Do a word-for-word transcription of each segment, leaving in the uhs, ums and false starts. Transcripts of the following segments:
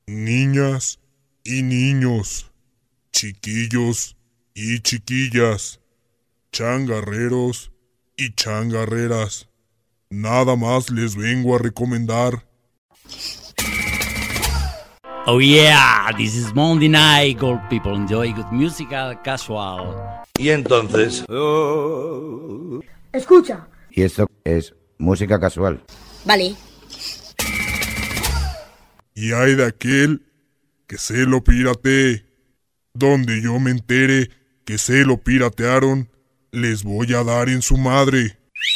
niñas y niños, chiquillos y chiquillas, changarreros y changarreras. Nada más les vengo a recomendar. Oh yeah, this is Monday night, gold people enjoy good musical casual. Y entonces... Oh. Escucha. Y esto es música casual. Vale. Y hay de aquel que se lo piratee. Donde yo me entere que se lo piratearon, les voy a dar en su madre.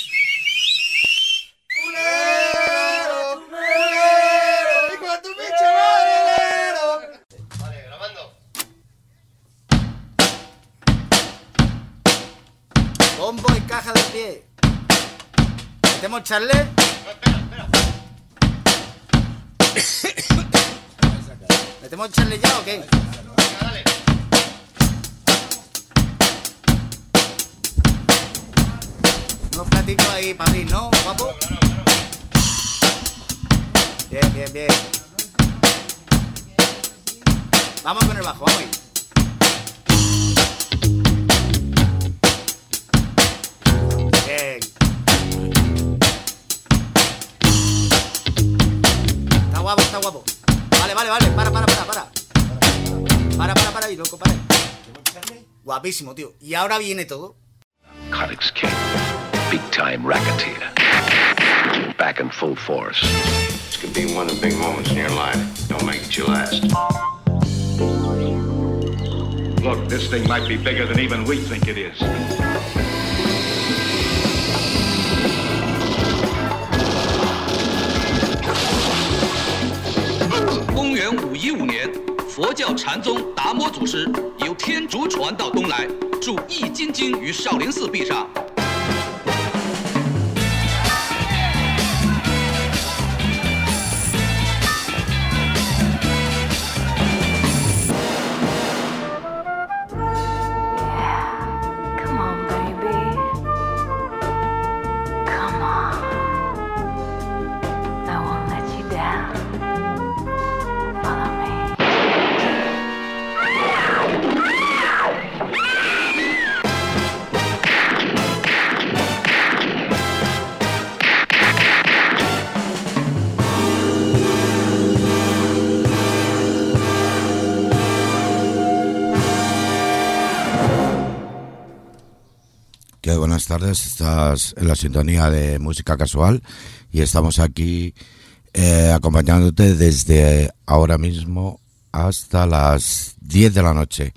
Bombo y caja de pie. ¿Metemos charle? No, espera, espera. ¿Metemos charle ya o qué? Venga, dale. Unos platitos ahí para abrir, ¿no, guapo? Claro, claro. Bien, bien, bien. Vamos con el bajo, vamos ahí. Bien. Está guapo, está guapo. Vale, vale, vale. Para, para, para, para. Para, para, para ahí, loco, para ahí. Guapísimo, tío. Y ahora viene todo. Narcotics king, big time racketeer, back in full force. This could be one of the big moments in your life. Don't make it your last. Look, this thing might be bigger than even we think it is. 公元五一五年，佛教禅宗达摩祖师由天竺传到东来，著《易筋经》于少林寺壁上。 Que buenas tardes, estás en la sintonía de Música Casual y estamos aquí eh, acompañándote desde ahora mismo hasta las diez de la noche.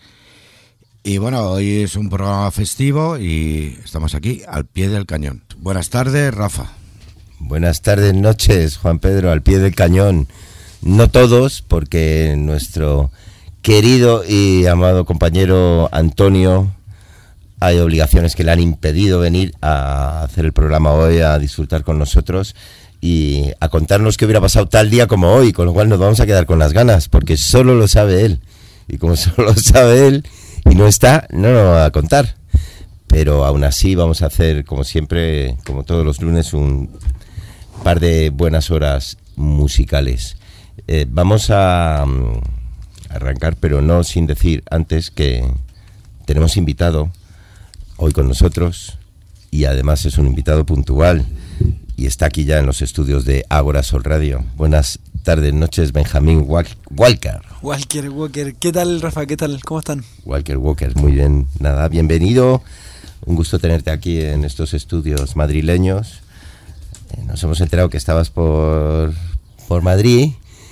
Y bueno, hoy es un programa festivo y estamos aquí al pie del cañón. Buenas tardes, Rafa. Buenas tardes, noches, Juan Pedro, al pie del cañón. No todos, porque nuestro querido y amado compañero Antonio... hay obligaciones que le han impedido venir a hacer el programa hoy, a disfrutar con nosotros y a contarnos qué hubiera pasado tal día como hoy, con lo cual nos vamos a quedar con las ganas, porque solo lo sabe él. Y como solo lo sabe él y no está, no nos va a contar. Pero aún así vamos a hacer, como siempre, como todos los lunes, un par de buenas horas musicales. Eh, vamos a um, arrancar, pero no sin decir antes que tenemos invitado hoy con nosotros, y además es un invitado puntual y está aquí ya en los estudios de Ágora Sol Radio. Buenas tardes, noches, Benjamín Walker. Walker, Walker, ¿qué tal, Rafa? ¿Qué tal? ¿Cómo están? Walker, Walker, muy bien, nada, bienvenido. Un gusto tenerte aquí en estos estudios madrileños. Eh, nos hemos enterado que estabas por, por Madrid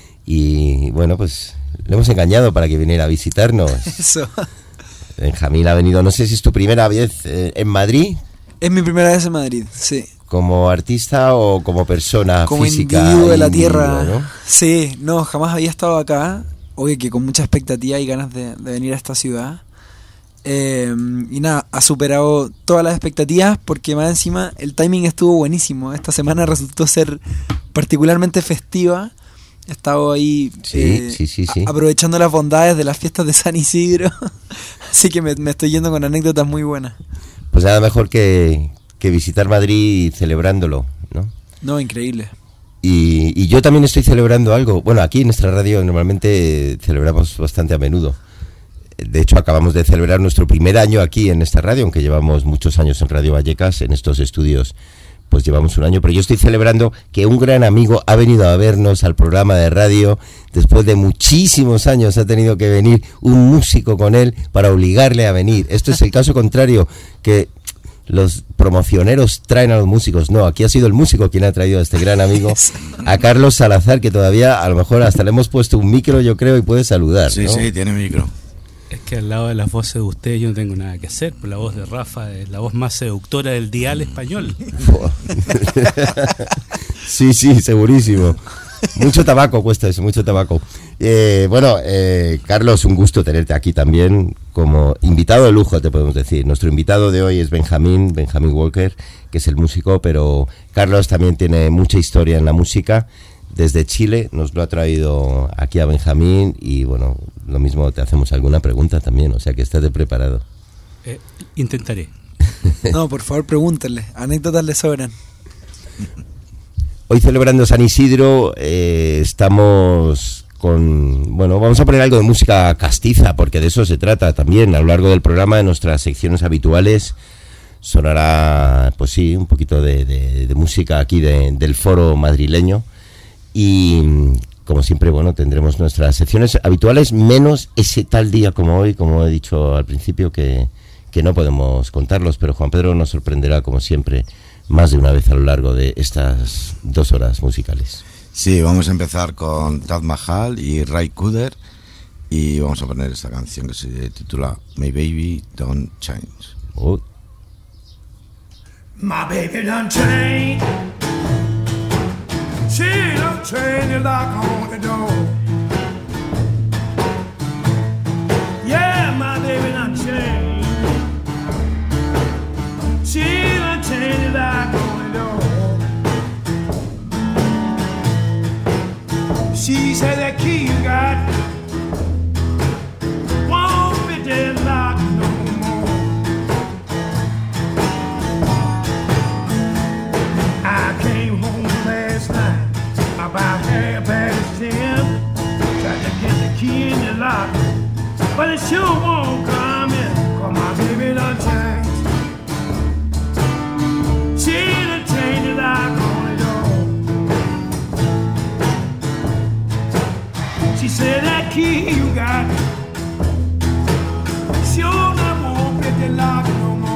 y bueno, pues le hemos engañado para que viniera a visitarnos. Eso. Benjamín ha venido, no sé si es tu primera vez eh, en Madrid. Es mi primera vez en Madrid, sí. ¿Como artista o como persona como física? Como individuo de la tierra, ¿no? Sí, no, jamás había estado acá. Obvio que con mucha expectativa y ganas de, de venir a esta ciudad. Eh, y nada, ha superado todas las expectativas porque más encima el timing estuvo buenísimo. Esta semana resultó ser particularmente festiva. He estado ahí sí, eh, sí, sí, sí. A- aprovechando las bondades de las fiestas de San Isidro. Así que me, me estoy yendo con anécdotas muy buenas. Pues nada mejor que, que visitar Madrid celebrándolo, ¿no? No, increíble. Y, y yo también estoy celebrando algo. Bueno, aquí en nuestra radio normalmente celebramos bastante a menudo. De hecho, acabamos de celebrar nuestro primer año aquí en esta radio, aunque llevamos muchos años en Radio Vallecas, en estos estudios, pues llevamos un año. Pero yo estoy celebrando que un gran amigo ha venido a vernos al programa de radio. Después de muchísimos años ha tenido que venir un músico con él para obligarle a venir. Esto es el caso contrario, que los promocioneros traen a los músicos. No, aquí ha sido el músico quien ha traído a este gran amigo, a Carlos Salazar, que todavía a lo mejor hasta le hemos puesto un micro, yo creo, y puede saludar. Sí, ¿no? sí, tiene micro. Es que al lado de las voces de ustedes yo no tengo nada que hacer, pues la voz de Rafa es la voz más seductora del dial español. Sí, sí, segurísimo. Mucho tabaco cuesta eso, mucho tabaco. Eh, bueno, eh, Carlos, un gusto tenerte aquí también como invitado de lujo, te podemos decir. Nuestro invitado de hoy es Benjamín, Benjamín Walker, que es el músico, pero Carlos también tiene mucha historia en la música. Desde Chile nos lo ha traído aquí a Benjamín y bueno, lo mismo te hacemos alguna pregunta también, o sea que estate preparado. Eh, intentaré. No, por favor, pregúntenle, anécdotas le sobran. Hoy celebrando San Isidro eh, estamos con, bueno, vamos a poner algo de música castiza, porque de eso se trata también. A lo largo del programa, de nuestras secciones habituales, sonará, pues sí, un poquito de, de, de música aquí de, del foro madrileño. Y como siempre, bueno, tendremos nuestras secciones habituales, menos ese tal día como hoy, como he dicho al principio, que, que no podemos contarlos, pero Juan Pedro nos sorprenderá, como siempre, más de una vez a lo largo de estas dos horas musicales. Sí, vamos a empezar con Taj Mahal y Ray Cooder, y vamos a poner esta canción que se titula My Baby Don't Change. Oh. My baby done changed. She done changed the lock on the door. Yeah, my baby done changed. She done changed the lock on the door. She said that key you got won't fit that lock no more. I came home last night about half past ten. Tried to get the key in the lock, but it sure won't come in, 'cause my baby done changed. She done changed the lock on the door. She said that key you got sure not won't fit the lock no more.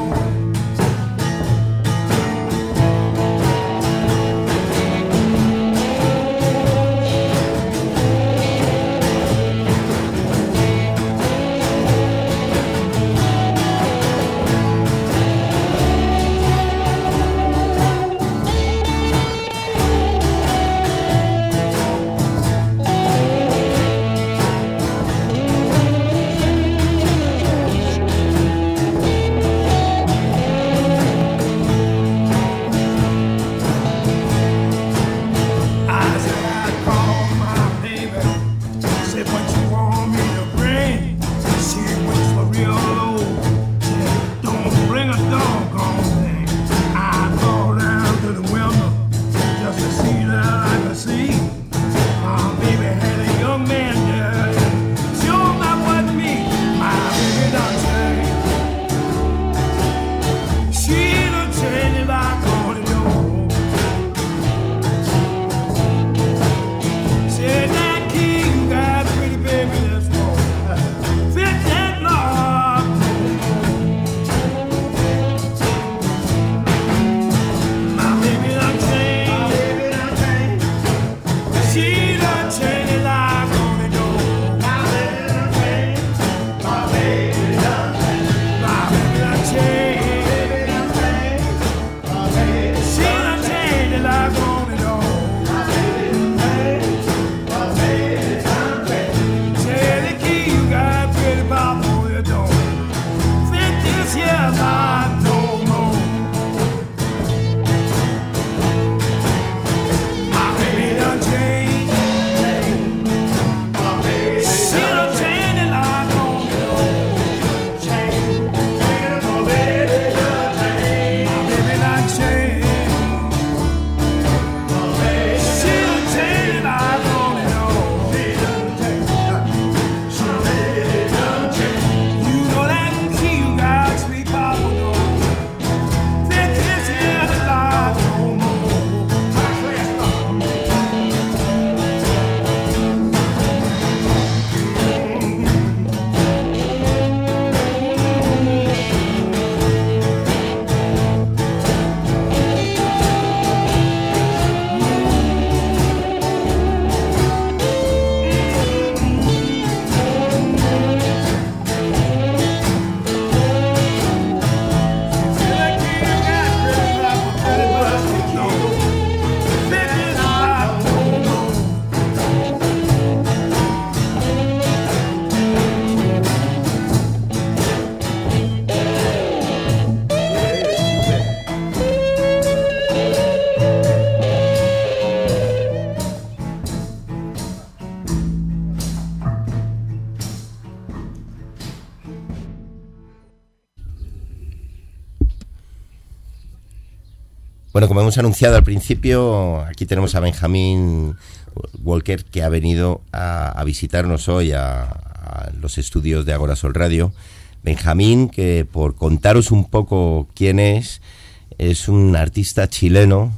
Bueno, como hemos anunciado al principio, aquí tenemos a Benjamín Walker, que ha venido a, a visitarnos hoy a, a los estudios de Agora Sol Radio. Benjamín, que por contaros un poco quién es, es un artista chileno.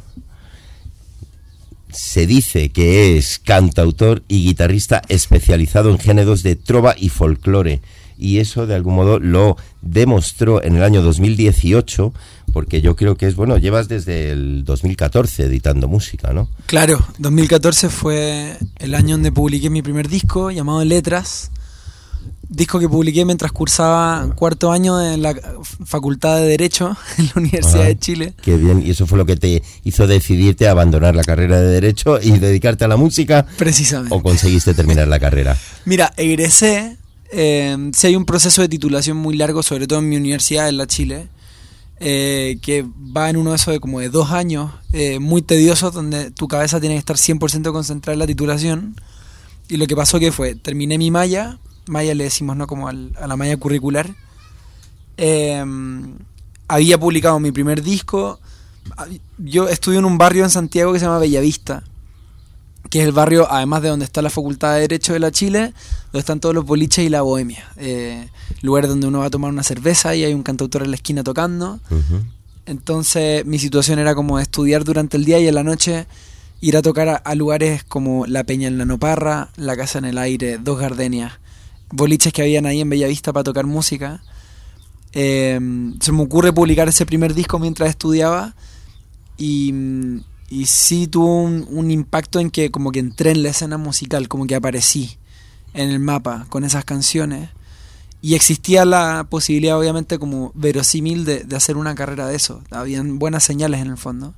Se dice que es cantautor y guitarrista especializado en géneros de trova y folclore, y eso de algún modo lo demostró en el año dos mil dieciocho, porque yo creo que es, bueno, llevas desde el dos mil catorce editando música, ¿no? Claro, dos mil catorce fue el año donde publiqué mi primer disco llamado Letras, disco que publiqué mientras cursaba cuarto año en la Facultad de Derecho en la Universidad Ah, de Chile. Qué bien, y eso fue lo que te hizo decidirte a abandonar la carrera de Derecho y dedicarte a la música. Precisamente. ¿O conseguiste terminar la carrera? Mira, egresé, eh, sí hay un proceso de titulación muy largo, sobre todo en mi universidad, en la Chile, eh, que va en uno de esos de como de dos años, eh, muy tediosos, donde tu cabeza tiene que estar cien por ciento concentrada en la titulación. Y lo que pasó que fue, terminé mi malla, malla le decimos, ¿no? Como al, a la malla curricular. Eh, había publicado mi primer disco. Yo estudio en un barrio en Santiago que se llama Bellavista, que es el barrio, además de donde está la Facultad de Derecho de la Chile, donde están todos los boliches y la bohemia. Eh, lugar donde uno va a tomar una cerveza y hay un cantautor en la esquina tocando. Uh-huh. Entonces mi situación era como estudiar durante el día y en la noche ir a tocar a, a lugares como La Peña en la Noparra, La Casa en el Aire, Dos Gardenias, boliches que habían ahí en Bellavista para tocar música. Eh, se me ocurre publicar ese primer disco mientras estudiaba y, y sí tuvo un, un impacto en que como que entré en la escena musical, como que aparecí en el mapa con esas canciones y existía la posibilidad obviamente como verosímil de, de hacer una carrera de eso. Habían buenas señales en el fondo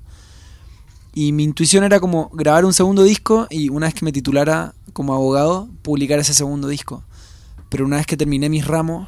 y mi intuición era como grabar un segundo disco y una vez que me titulara como abogado publicar ese segundo disco. Pero una vez que terminé mis ramos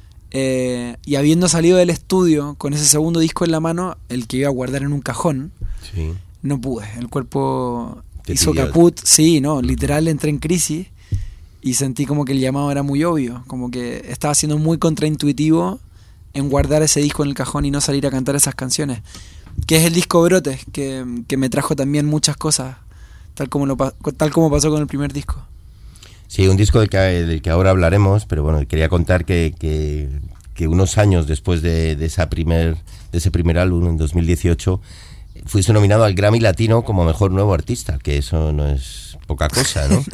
eh, y habiendo salido del estudio con ese segundo disco en la mano, el que iba a guardar en un cajón, sí. no pude. El cuerpo Te hizo pilló. caput, sí, no, literal entré en crisis y sentí como que el llamado era muy obvio, como que estaba siendo muy contraintuitivo en guardar ese disco en el cajón y no salir a cantar esas canciones, que es el disco Brotes, que, que me trajo también muchas cosas, tal como, lo, tal como pasó con el primer disco. Sí, un disco del que, del que ahora hablaremos, pero bueno, quería contar que, que, que unos años después de, de, esa primer, de ese primer álbum, en dos mil dieciocho, fuiste nominado al Grammy Latino como Mejor Nuevo Artista, que eso no es poca cosa, ¿no?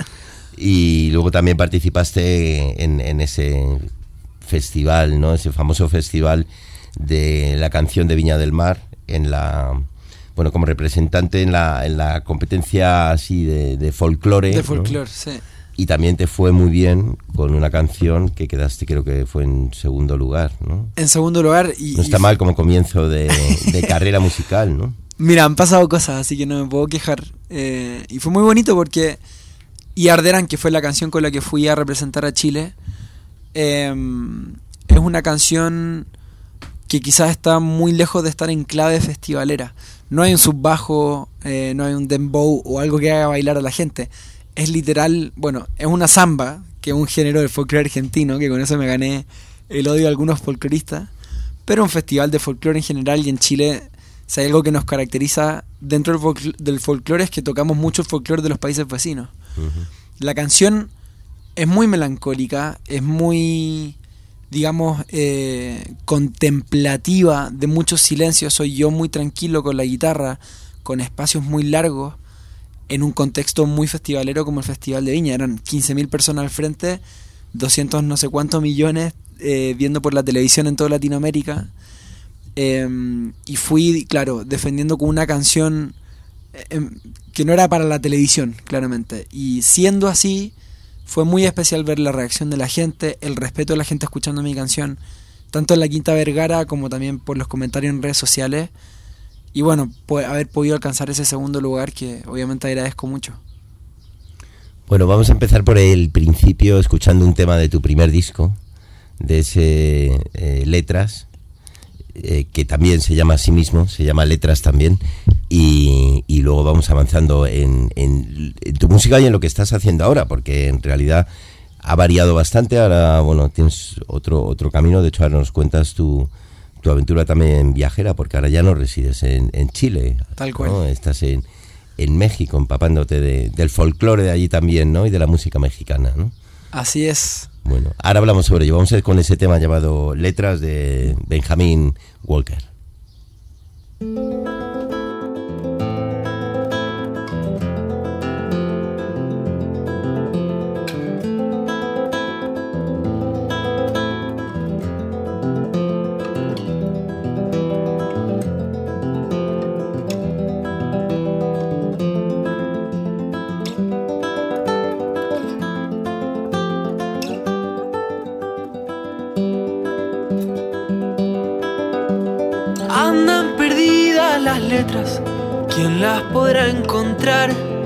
Y luego también participaste en, en ese festival, ¿no? Ese famoso festival de la canción de Viña del Mar, en la... Bueno, como representante en la, en la competencia así de, de folclore. De folclore, ¿no? sí. Y también te fue muy bien con una canción que quedaste, creo que fue en segundo lugar, ¿no? En segundo lugar. Y, no está y... mal como comienzo de, de carrera musical, ¿no? Mira, han pasado cosas, así que no me puedo quejar. Eh, y fue muy bonito porque... Y Arderán, que fue la canción con la que fui a representar a Chile, eh, es una canción que quizás está muy lejos de estar en clave festivalera. No hay un subbajo, eh, no hay un dembow o algo que haga bailar a la gente. Es literal, bueno, es una samba, que es un género del folclore argentino, que con eso me gané el odio de algunos folcloristas, pero un festival de folclore en general, y en Chile, si hay algo que nos caracteriza dentro del, folclore, del folclore es que tocamos mucho el folclore de los países vecinos. Uh-huh. La canción es muy melancólica, es muy, digamos, eh, contemplativa, de muchos silencios. Soy yo muy tranquilo con la guitarra, con espacios muy largos, en un contexto muy festivalero como el Festival de Viña. Eran quince mil personas al frente, doscientos no sé cuántos millones eh, viendo por la televisión en toda Latinoamérica. Eh, y fui, claro, defendiendo con una canción eh, que no era para la televisión, claramente. Y siendo así, fue muy especial ver la reacción de la gente, el respeto de la gente escuchando mi canción, tanto en la Quinta Vergara como también por los comentarios en redes sociales. Y bueno, pues, haber podido alcanzar ese segundo lugar que obviamente agradezco mucho. Bueno, vamos a empezar por el principio, escuchando un tema de tu primer disco, de ese eh, Letras, eh, que también se llama a sí mismo, se llama Letras también, y, y luego vamos avanzando en, en, en tu música y en lo que estás haciendo ahora, porque en realidad ha variado bastante. Ahora, bueno, tienes otro, otro camino, de hecho ahora nos cuentas tu... tu aventura también viajera, porque ahora ya no resides en, en Chile. Tal cual. ¿no? Estás en, en México, empapándote de, del folclore de allí también, ¿no? Y de la música mexicana, ¿no? Así es. Bueno, ahora hablamos sobre ello. Vamos a ir con ese tema llamado Letras de Benjamin Walker. Andan perdidas las letras, ¿quién las podrá encontrar?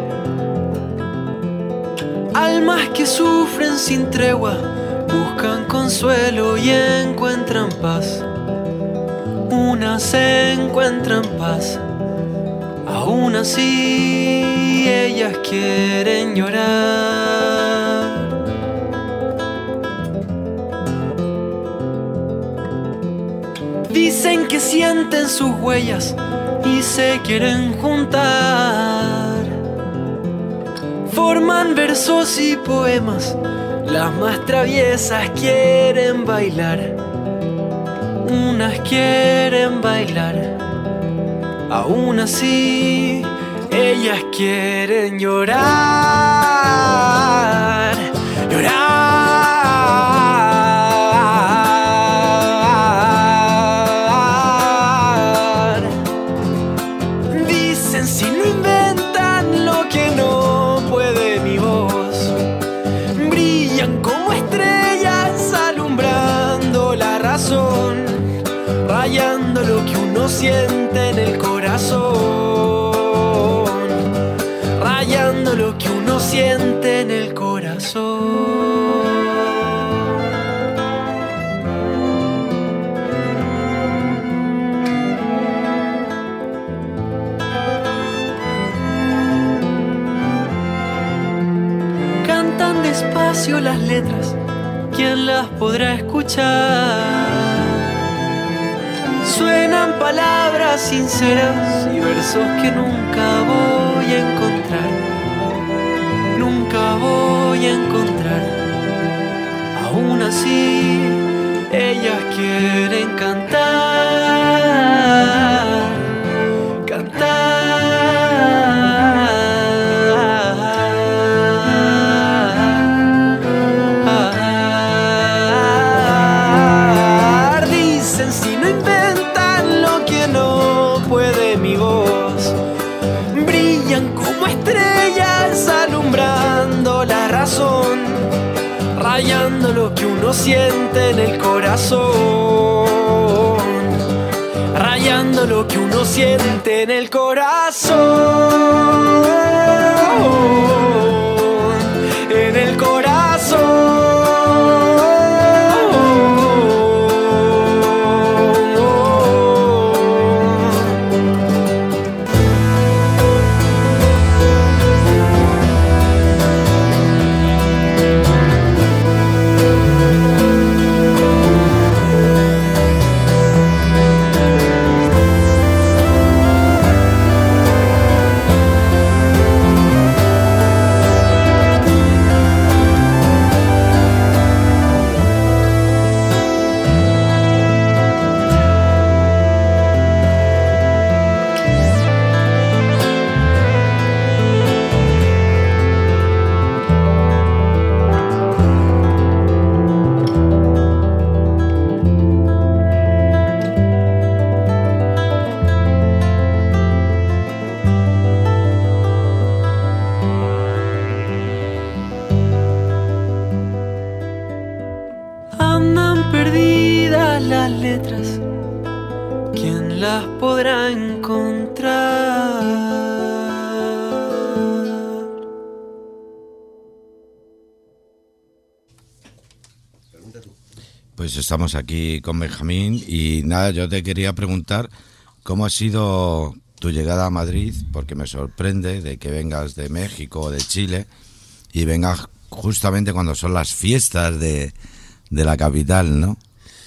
Almas que sufren sin tregua, buscan consuelo y encuentran paz. Unas se encuentran paz, aún así ellas quieren llorar. Dicen que sienten sus huellas y se quieren juntar. Forman versos y poemas, las más traviesas quieren bailar. Unas quieren bailar, aún así ellas quieren llorar. Llorar. Rayando lo que uno siente en el corazón, rayando lo que uno siente en el corazón. Cantan despacio las letras, ¿quién las podrá escuchar? Suenan palabras sinceras y versos que nunca voy a encontrar. Nunca voy a encontrar. Aún así, ellas quieren cantar. Cantar. Dicen si no inventan lo que no puede mi voz. Brillan como estrellas alumbrando la razón, rayando lo que uno siente en el corazón, rayando lo que uno siente en el corazón, en el corazón. Andan perdidas las letras, ¿quién las podrá encontrar? Pues estamos aquí con Benjamín y nada, yo te quería preguntar cómo ha sido tu llegada a Madrid, porque me sorprende de que vengas de México o de Chile y vengas justamente cuando son las fiestas de, de la capital, ¿no?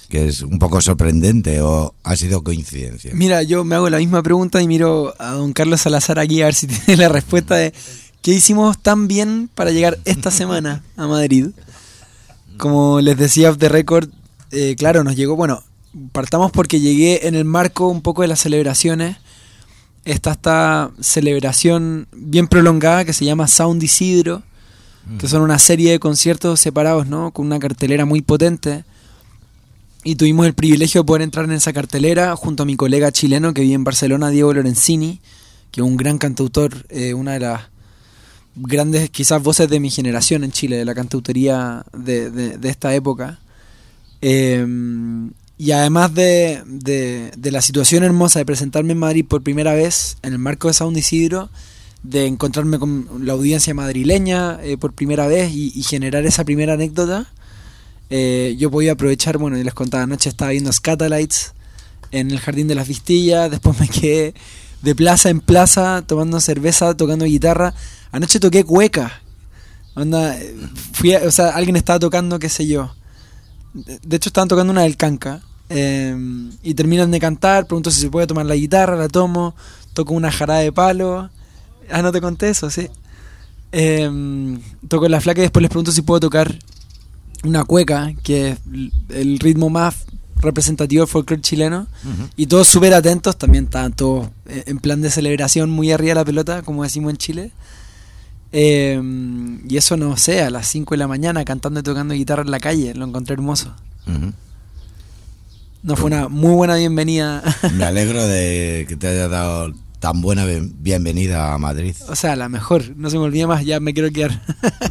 que es un poco sorprendente, o ha sido coincidencia. Mira, yo me hago la misma pregunta y miro a don Carlos Salazar aquí a ver si tiene la respuesta de ¿qué hicimos tan bien para llegar esta semana a Madrid? Como les decía off the record, eh, claro, nos llegó, bueno, partamos porque llegué en el marco un poco de las celebraciones. Está esta celebración bien prolongada que se llama Sound Isidro, que son una serie de conciertos separados, ¿no? Con una cartelera muy potente. Y tuvimos el privilegio de poder entrar en esa cartelera junto a mi colega chileno que vive en Barcelona, Diego Lorenzini, que es un gran cantautor, eh, una de las grandes quizás voces de mi generación en Chile, de la cantautoría de, de, de esta época. Eh, y además de, de, de la situación hermosa de presentarme en Madrid por primera vez en el marco de Sound Isidro, de encontrarme con la audiencia madrileña eh, por primera vez y, y generar esa primera anécdota, eh, yo podía aprovechar, bueno, y les contaba, anoche estaba viendo Scatalites en el Jardín de las Vistillas, después me quedé de plaza en plaza tomando cerveza, tocando guitarra. Anoche toqué cueca, onda, fui a, o sea, alguien estaba tocando, qué sé yo, de hecho estaban tocando una del Canca, eh, y terminan de cantar, pregunto si se puede tomar la guitarra, la tomo, toco una jarada de palo. Ah, no te conté eso, sí. Eh, toco la flaca y después les pregunto si puedo tocar una cueca, que es el ritmo más representativo del folclore chileno. Uh-huh. Y todos súper atentos, también estaban todos en plan de celebración, muy arriba de la pelota, como decimos en Chile. Eh, y eso, no sé, a las cinco de la mañana cantando y tocando guitarra en la calle, lo encontré hermoso. Uh-huh. No, fue una muy buena bienvenida. Me alegro de que te haya dado tan buena bienvenida a Madrid. O sea, la mejor, no se me olvide más, ya me quiero quedar.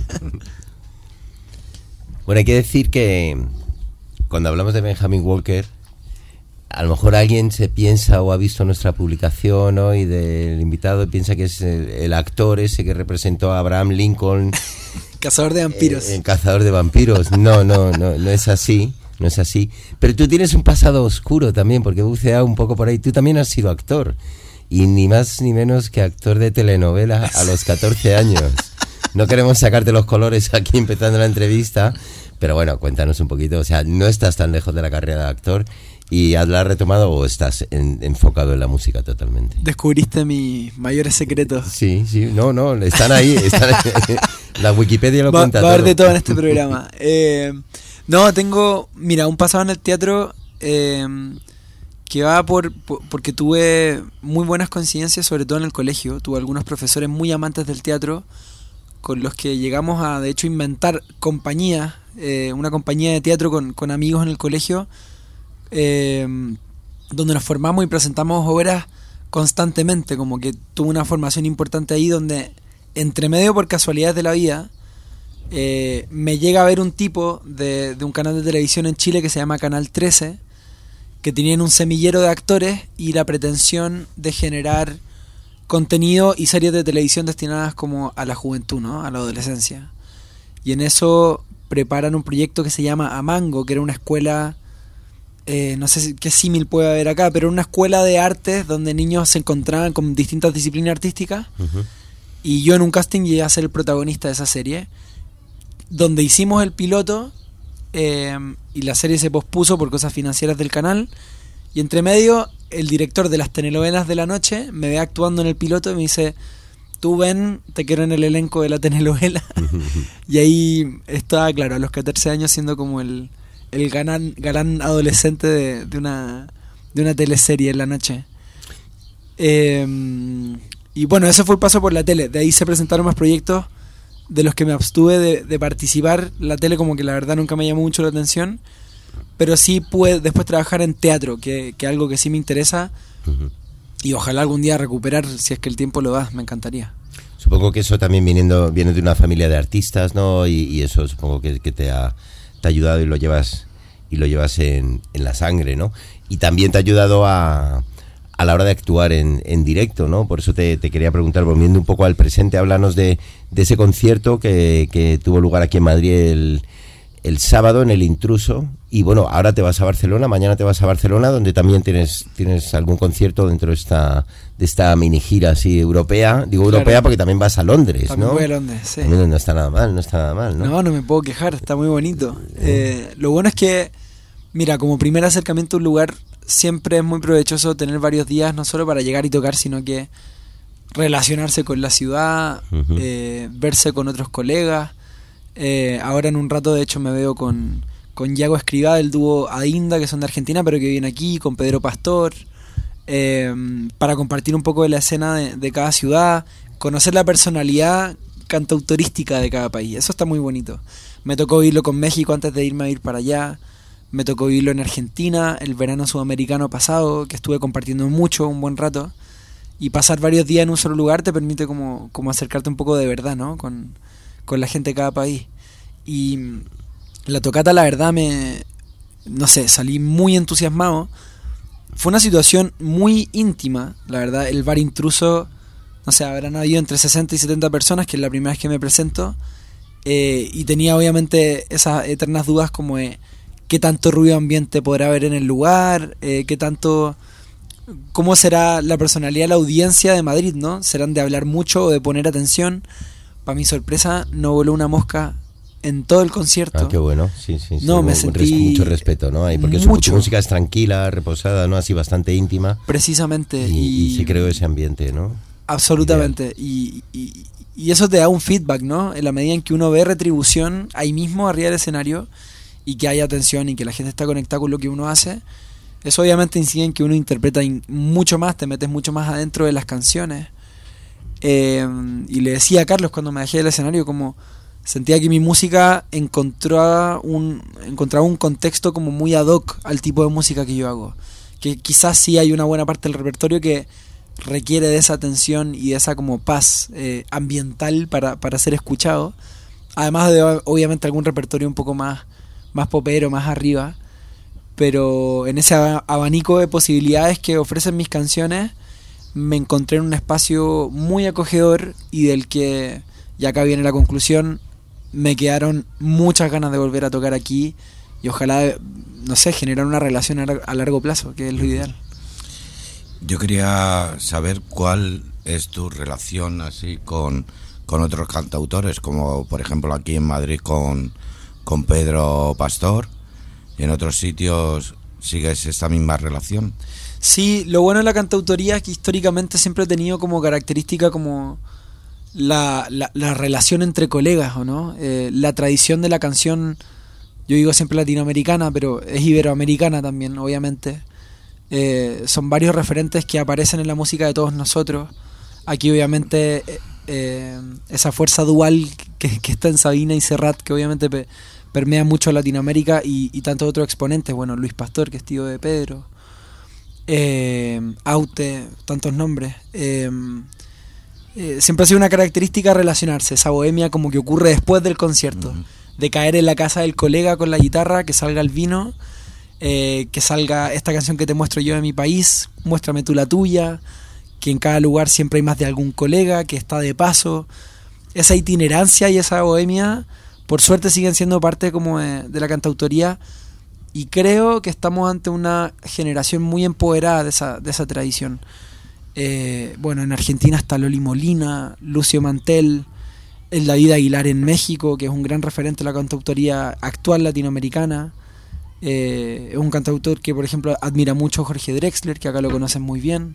Bueno, hay que decir que cuando hablamos de Benjamin Walker, a lo mejor alguien se piensa o ha visto nuestra publicación, ¿no? Y del invitado piensa que es el, el actor ese que representó a Abraham Lincoln. Cazador de vampiros. Eh, en Cazador de vampiros. No, no, no, no es así. No es así. Pero tú tienes un pasado oscuro también, porque he buceado un poco por ahí. Tú también has sido actor. Y ni más ni menos que actor de telenovela a los catorce años. No queremos sacarte los colores aquí empezando la entrevista, pero bueno, cuéntanos un poquito. O sea, no estás tan lejos de la carrera de actor y has retomado o estás en, enfocado en la música totalmente. Descubriste mis mayores secretos. Sí, sí, no, no, están ahí. Están ahí. La Wikipedia lo va, cuenta va a haber todo. de todo en este programa. Eh, no, tengo, mira, un pasado en el teatro... Eh, que va por, por porque tuve muy buenas coincidencias, sobre todo en el colegio. Tuve algunos profesores muy amantes del teatro con los que llegamos a, de hecho, inventar compañías, eh, una compañía de teatro con, con amigos en el colegio, eh, donde nos formamos y presentamos obras constantemente, como que tuve una formación importante ahí donde, entre medio, por casualidades de la vida, eh, me llega a ver un tipo de, de un canal de televisión en Chile que se llama Canal trece, que tenían un semillero de actores y la pretensión de generar contenido y series de televisión destinadas como a la juventud, ¿no? A la adolescencia. Y en eso preparan un proyecto que se llama Amango, que era una escuela, eh, no sé qué símil puede haber acá, pero una escuela de artes donde niños se encontraban con distintas disciplinas artísticas. Uh-huh. Y yo en un casting llegué a ser el protagonista de esa serie, donde hicimos el piloto. Eh, y la serie se pospuso por cosas financieras del canal, y entre medio el director de las telenovelas de la noche me ve actuando en el piloto y me dice: tú ven, te quiero en el elenco de la telenovela. Y ahí estaba, claro, a los catorce años siendo como el, el galán, galán adolescente de, de una de una teleserie en la noche. Eh, y bueno, ese fue el paso por la tele. De ahí se presentaron más proyectos de los que me abstuve de, de participar. La tele como que la verdad nunca me llamó mucho la atención, pero sí pude después trabajar en teatro, que es algo que sí me interesa. Uh-huh. Y ojalá algún día recuperar, si es que el tiempo lo da, me encantaría. Supongo que eso también viniendo, viene de una familia de artistas, ¿no? Y, y eso supongo que, que te, ha, te ha ayudado y lo llevas y lo llevas en, en la sangre, ¿no? Y también te ha ayudado a... a la hora de actuar en, en directo, ¿no? Por eso te, te quería preguntar, volviendo un poco al presente, háblanos de, de ese concierto que, que tuvo lugar aquí en Madrid el, el sábado en El Intruso. Y bueno, ahora te vas a Barcelona, mañana te vas a Barcelona, donde también tienes tienes algún concierto dentro de esta de esta mini gira así europea. Digo claro. Europea porque también vas a Londres, también ¿no? Voy a Londres, sí. También no está nada mal, no está nada mal, ¿no? No, no me puedo quejar, está muy bonito. Eh, lo bueno es que Mira, como primer acercamiento a un lugar, siempre es muy provechoso tener varios días, no solo para llegar y tocar, sino que relacionarse con la ciudad, uh-huh. eh, verse con otros colegas. Eh, ahora en un rato, de hecho, me veo con, con Yago Escrivá del dúo Ainda, que son de Argentina, pero que viven aquí, con Pedro Pastor, eh, para compartir un poco de la escena de, de cada ciudad, conocer la personalidad cantautorística de cada país. Eso está muy bonito. Me tocó vivirlo con México antes de irme a ir para allá. Me tocó vivirlo en Argentina el verano sudamericano pasado, que estuve compartiendo mucho, un buen rato. Y pasar varios días en un solo lugar te permite como, como acercarte un poco de verdad, ¿no? Con, con la gente de cada país. Y la tocata, la verdad, me... no sé, salí muy entusiasmado. Fue una situación muy íntima, la verdad. El bar intruso, no sé, habrán habido entre sesenta y setenta personas, que es la primera vez que me presento. Eh, y tenía obviamente esas eternas dudas como de qué tanto ruido ambiente podrá haber en el lugar, eh, qué tanto... cómo será la personalidad de la audiencia de Madrid, ¿no? ¿Serán de hablar mucho o de poner atención? Para mi sorpresa, no voló una mosca en todo el concierto. Ah, qué bueno, sí, sí. sí. No, me Res- sentí mucho respeto, ¿no? Ahí, porque mucho. su música es tranquila, reposada, ¿no? Así bastante íntima. Precisamente. Y, Y, y se creó ese ambiente, ¿no? Absolutamente. Y, y, y eso te da un feedback, ¿no? En la medida en que uno ve retribución ahí mismo, arriba del escenario, y que hay atención y que la gente está conectada con lo que uno hace, eso obviamente incide en que uno interpreta in- mucho más, te metes mucho más adentro de las canciones. Eh, y le decía a Carlos cuando me dejé del escenario como sentía que mi música encontraba un, encontraba un contexto como muy ad hoc al tipo de música que yo hago. Que quizás sí hay una buena parte del repertorio que requiere de esa atención y de esa como paz eh, ambiental para, para ser escuchado. Además de obviamente algún repertorio un poco más, más popero, más arriba. Pero en ese abanico de posibilidades que ofrecen mis canciones, me encontré en un espacio muy acogedor y del que, y acá viene la conclusión, me quedaron muchas ganas de volver a tocar aquí y ojalá, no sé, generar una relación a largo plazo, que es lo ideal. Yo quería saber cuál es tu relación así con, con otros cantautores, como por ejemplo aquí en Madrid con, con Pedro Pastor. ¿Y en otros sitios sigues esta misma relación? Sí, lo bueno de la cantautoría es que históricamente siempre he tenido como característica como la, la, la relación entre colegas, ¿o no? Eh, la tradición de la canción, yo digo siempre latinoamericana, pero es iberoamericana también, obviamente. Eh, son varios referentes que aparecen en la música de todos nosotros. Aquí obviamente eh, eh, esa fuerza dual que, que está en Sabina y Serrat, que obviamente... Pe, permea mucho a Latinoamérica y, y tantos otros exponentes, bueno, Luis Pastor, que es tío de Pedro, eh, Aute, tantos nombres. Eh, eh, siempre ha sido una característica relacionarse, esa bohemia como que ocurre después del concierto, uh-huh. de caer en la casa del colega con la guitarra, que salga el vino, eh, que salga esta canción que te muestro yo de mi país, muéstrame tú la tuya, que en cada lugar siempre hay más de algún colega que está de paso. Esa itinerancia y esa bohemia, por suerte, siguen siendo parte como de, de la cantautoría, y creo que estamos ante una generación muy empoderada de esa, de esa tradición. Eh, bueno, en Argentina está Loli Molina, Lucio Mantel, el David Aguilar en México, que es un gran referente de la cantautoría actual latinoamericana. Eh, es un cantautor que, por ejemplo, admira mucho a Jorge Drexler, que acá lo conocen muy bien.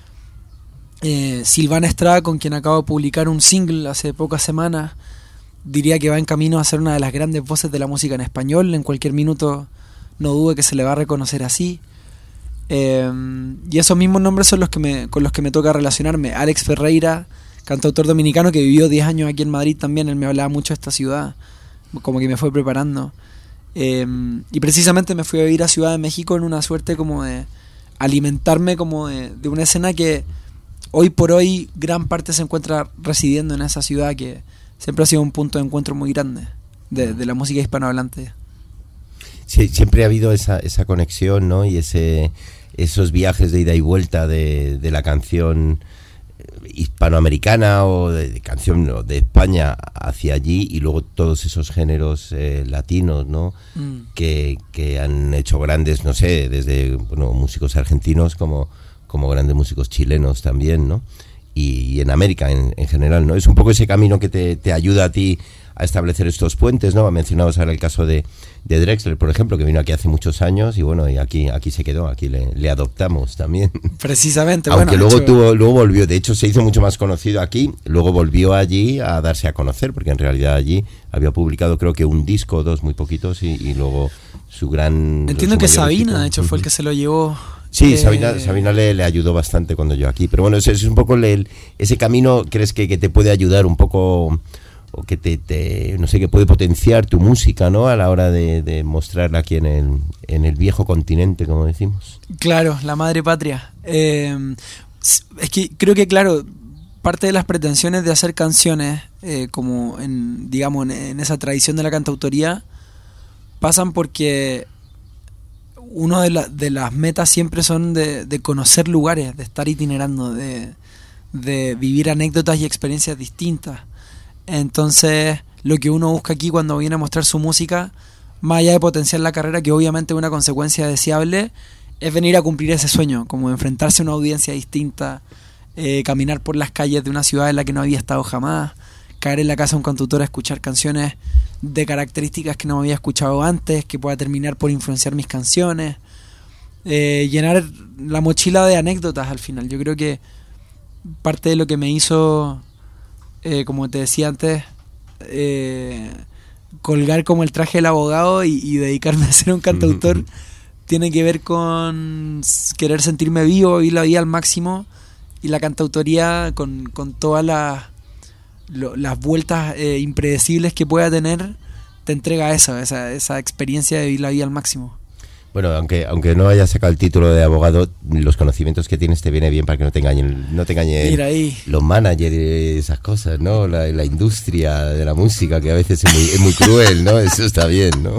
Eh, Silvana Estrada, con quien acabo de publicar un single hace pocas semanas, diría que va en camino a ser una de las grandes voces de la música en español. En cualquier minuto no dude que se le va a reconocer así. Eh, y esos mismos nombres son los que me, con los que me toca relacionarme. Alex Ferreira, cantautor dominicano que vivió diez años aquí en Madrid también. Él me hablaba mucho de esta ciudad, como que me fue preparando. Eh, y precisamente me fui a vivir a Ciudad de México en una suerte como de alimentarme como de, de una escena que hoy por hoy gran parte se encuentra residiendo en esa ciudad, que siempre ha sido un punto de encuentro muy grande de, de la música hispanohablante. Sí, siempre ha habido esa, esa conexión, ¿no? Y ese, esos viajes de ida y vuelta de, de la canción hispanoamericana o de, de canción ¿no? de España hacia allí, y luego todos esos géneros eh, latinos, ¿no? Mm. Que, que han hecho grandes, no sé, desde bueno, músicos argentinos como, como grandes músicos chilenos también, ¿no? Y, y en América en, en general, ¿no? Es un poco ese camino que te, te ayuda a ti a establecer estos puentes, ¿no? Mencionados ahora el caso de, de Drexler, por ejemplo, que vino aquí hace muchos años y bueno, y aquí aquí se quedó, aquí le, le adoptamos también. Precisamente, Aunque bueno, luego hecho... tuvo, luego volvió, de hecho se hizo mucho más conocido aquí, luego volvió allí a darse a conocer, porque en realidad allí había publicado creo que un disco o dos, muy poquitos, y, y luego su gran... Entiendo su que mayor Sabina, éxito. de hecho, fue el que se lo llevó... Sí, eh... Sabina, Sabina le, le ayudó bastante cuando yo aquí. Pero bueno, ese es un poco el, ese camino, ¿crees que, que te puede ayudar un poco, o que te, te, no sé, que puede potenciar tu música, ¿no? A la hora de, de mostrarla aquí en el, en el viejo continente, como decimos. Claro, la madre patria. Eh, es que creo que, claro, parte de las pretensiones de hacer canciones, eh, como en, digamos, en, en esa tradición de la cantautoría, pasan porque... Una de, la, de las metas siempre son de, de conocer lugares, de estar itinerando, de, de vivir anécdotas y experiencias distintas. Entonces, lo que uno busca aquí cuando viene a mostrar su música, más allá de potenciar la carrera, que obviamente es una consecuencia deseable, es venir a cumplir ese sueño, como enfrentarse a una audiencia distinta, eh, caminar por las calles de una ciudad en la que no había estado jamás, caer en la casa de un cantautor a escuchar canciones de características que no había escuchado antes, que pueda terminar por influenciar mis canciones, eh, llenar la mochila de anécdotas al final. Yo creo que parte de lo que me hizo, eh, como te decía antes, eh, colgar como el traje del abogado y, y dedicarme a ser un cantautor, tiene que ver con querer sentirme vivo, vivir la vida al máximo, y la cantautoría con, con todas las Lo, las vueltas eh, impredecibles que pueda tener, te entrega eso, esa, esa experiencia de vivir la vida al máximo. Bueno, aunque aunque no hayas sacado el título de abogado, los conocimientos que tienes te viene bien para que no te engañen, no te engañen Mira ahí. Los managers y esas cosas, ¿no? La, la industria de la música, que a veces es muy, es muy cruel, ¿no? Eso está bien, ¿no?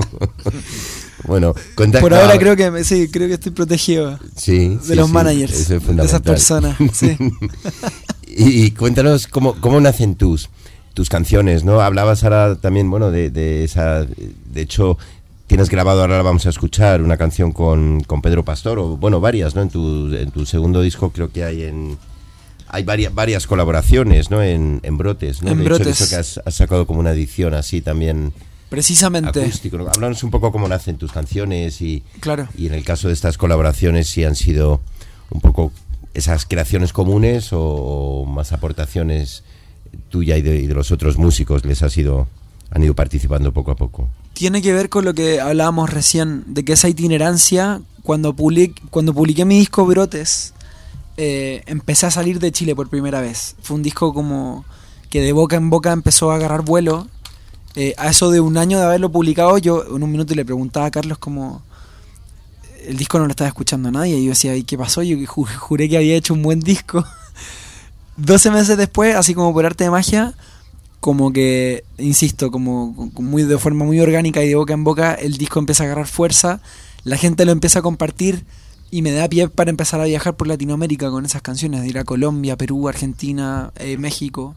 Bueno, cuenta, por ahora creo que sí, creo que estoy protegido sí, de sí, los sí, managers, eso es de esas personas. Sí. Y, y cuéntanos cómo, cómo nacen tus tus canciones, ¿no? Hablabas ahora también, bueno, de, de esa... De hecho, tienes grabado, ahora la vamos a escuchar, una canción con, con Pedro Pastor, o bueno, varias, ¿no? En tu, en tu segundo disco creo que hay en... Hay varias, varias colaboraciones, ¿no? En, en Brotes, ¿no? En de Brotes. hecho, de eso que has, has sacado como una edición así también... Precisamente. Acústico, ¿no? Háblanos un poco cómo nacen tus canciones y... Claro. Y en el caso de estas colaboraciones, si han sido un poco esas creaciones comunes o más aportaciones tuya y de, y de los otros músicos les ha sido, han ido participando poco a poco. Tiene que ver con lo que hablábamos recién, de que esa itinerancia, cuando publiqué, cuando publiqué mi disco Brotes, eh, empecé a salir de Chile por primera vez. Fue un disco como que de boca en boca empezó a agarrar vuelo. Eh, a eso de un año de haberlo publicado, yo en un minuto le preguntaba a Carlos como... El disco no lo estaba escuchando nadie, y yo decía, ¿y qué pasó? Yo ju- juré que había hecho un buen disco. doce meses después, así como por arte de magia, como que, insisto, como, como muy de forma muy orgánica y de boca en boca, el disco empieza a agarrar fuerza, la gente lo empieza a compartir y me da pie para empezar a viajar por Latinoamérica con esas canciones, de ir a Colombia, Perú, Argentina, eh, México.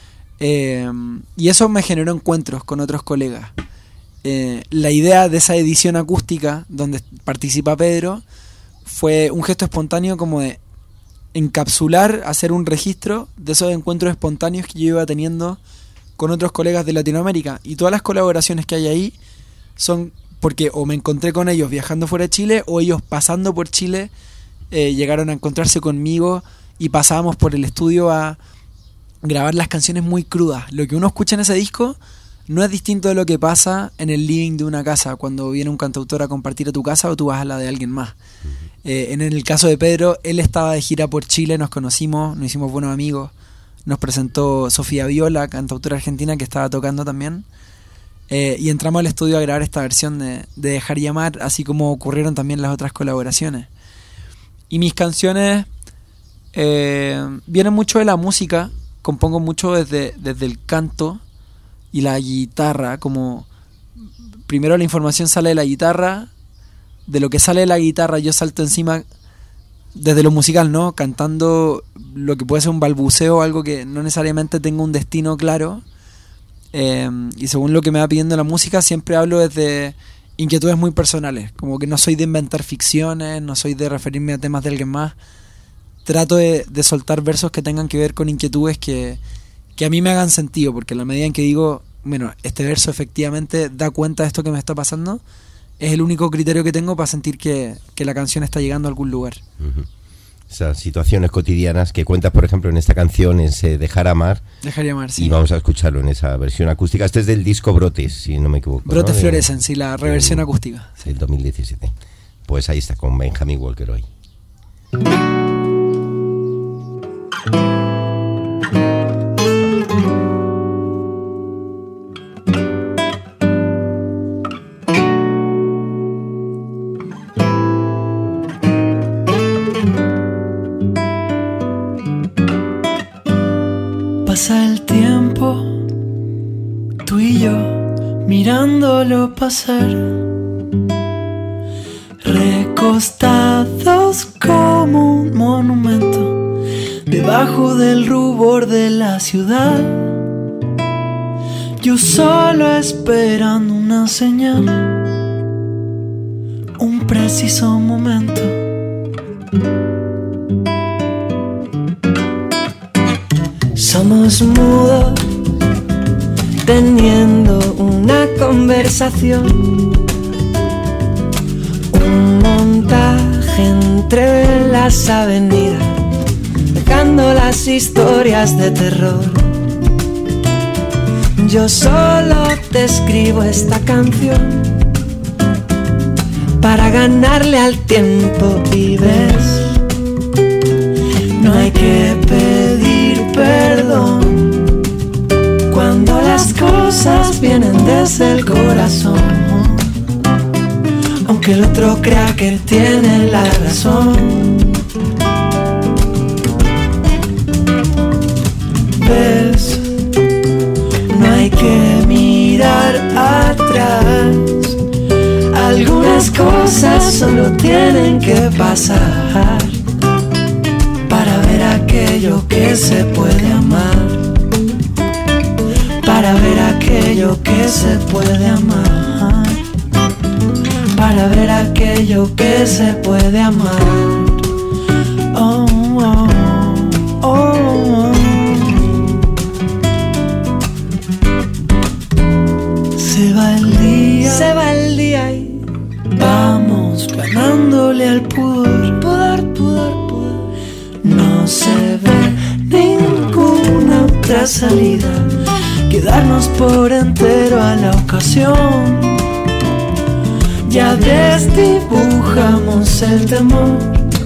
Eh, y eso me generó encuentros con otros colegas. Eh, la idea de esa edición acústica donde participa Pedro fue un gesto espontáneo como de encapsular, hacer un registro de esos encuentros espontáneos que yo iba teniendo con otros colegas de Latinoamérica, y todas las colaboraciones que hay ahí son porque o me encontré con ellos viajando fuera de Chile, o ellos pasando por Chile eh, llegaron a encontrarse conmigo y pasábamos por el estudio a grabar las canciones muy crudas. Lo que uno escucha en ese disco no es distinto de lo que pasa en el living de una casa cuando viene un cantautor a compartir a tu casa o tú vas a la de alguien más. Eh, en el caso de Pedro, él estaba de gira por Chile, nos conocimos, nos hicimos buenos amigos, nos presentó Sofía Viola, cantautora argentina que estaba tocando también, eh, y entramos al estudio a grabar esta versión de, de Dejar Llamar, así como ocurrieron también las otras colaboraciones. Y mis canciones eh, vienen mucho de la música, compongo mucho desde, desde el canto y la guitarra, como primero la información sale de la guitarra, de lo que sale de la guitarra yo salto encima desde lo musical, ¿no? Cantando lo que puede ser un balbuceo, algo que no necesariamente tenga un destino claro, eh, y según lo que me va pidiendo la música siempre hablo desde inquietudes muy personales, como que no soy de inventar ficciones, no soy de referirme a temas de alguien más, trato de, de soltar versos que tengan que ver con inquietudes que, que a mí me hagan sentido, porque a la medida en que digo bueno, este verso efectivamente da cuenta de esto que me está pasando, es el único criterio que tengo para sentir que, que la canción está llegando a algún lugar. Uh-huh. Esas situaciones cotidianas que cuentas, por ejemplo, en esta canción, ese Dejar Amar. Dejar Amar, sí. Y vamos a escucharlo en esa versión acústica. Este es del disco Brotes, si no me equivoco. Brotes ¿no? Florecen, sí, la reversión del, acústica. Del sí. dos mil diecisiete. Pues ahí está, con Benjamin Walker hoy. Pasa el tiempo, tú y yo mirándolo pasar, recostados como un monumento debajo del rubor de la ciudad. Yo solo esperando una señal, un preciso momento. Somos mudos, teniendo una conversación, un montaje entre las avenidas, dejando las historias de terror. Yo solo te escribo esta canción para ganarle al tiempo y ves, no hay que pedir perdón cuando las cosas vienen desde el corazón, aunque el otro crea que tiene la razón. Ves, no hay que mirar atrás, algunas cosas solo tienen que pasar para ver aquello que se puede amar, para ver aquello que se puede amar, para ver aquello que se puede amar. Oh, oh, oh, oh. Se va el día, se va el día y vamos ganándole al pudor, pudor, pudor, pudor. No se ve ninguna otra salida que darnos por entero a la ocasión. Ya desdibujamos el temor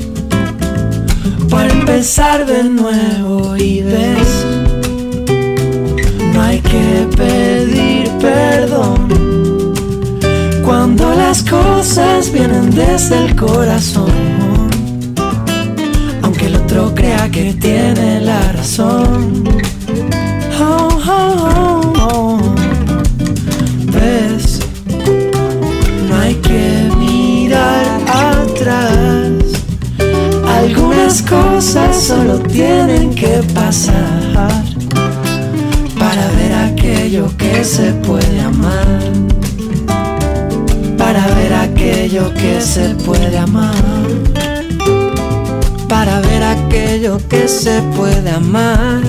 para empezar de nuevo y ves, no hay que pedir perdón cuando las cosas vienen desde el corazón, aunque el otro crea que tiene la razón. Oh, oh, oh, oh. Ves, no hay que mirar atrás, algunas cosas solo tienen que pasar para ver aquello que se puede amar, para ver aquello que se puede amar, para ver aquello que se puede amar,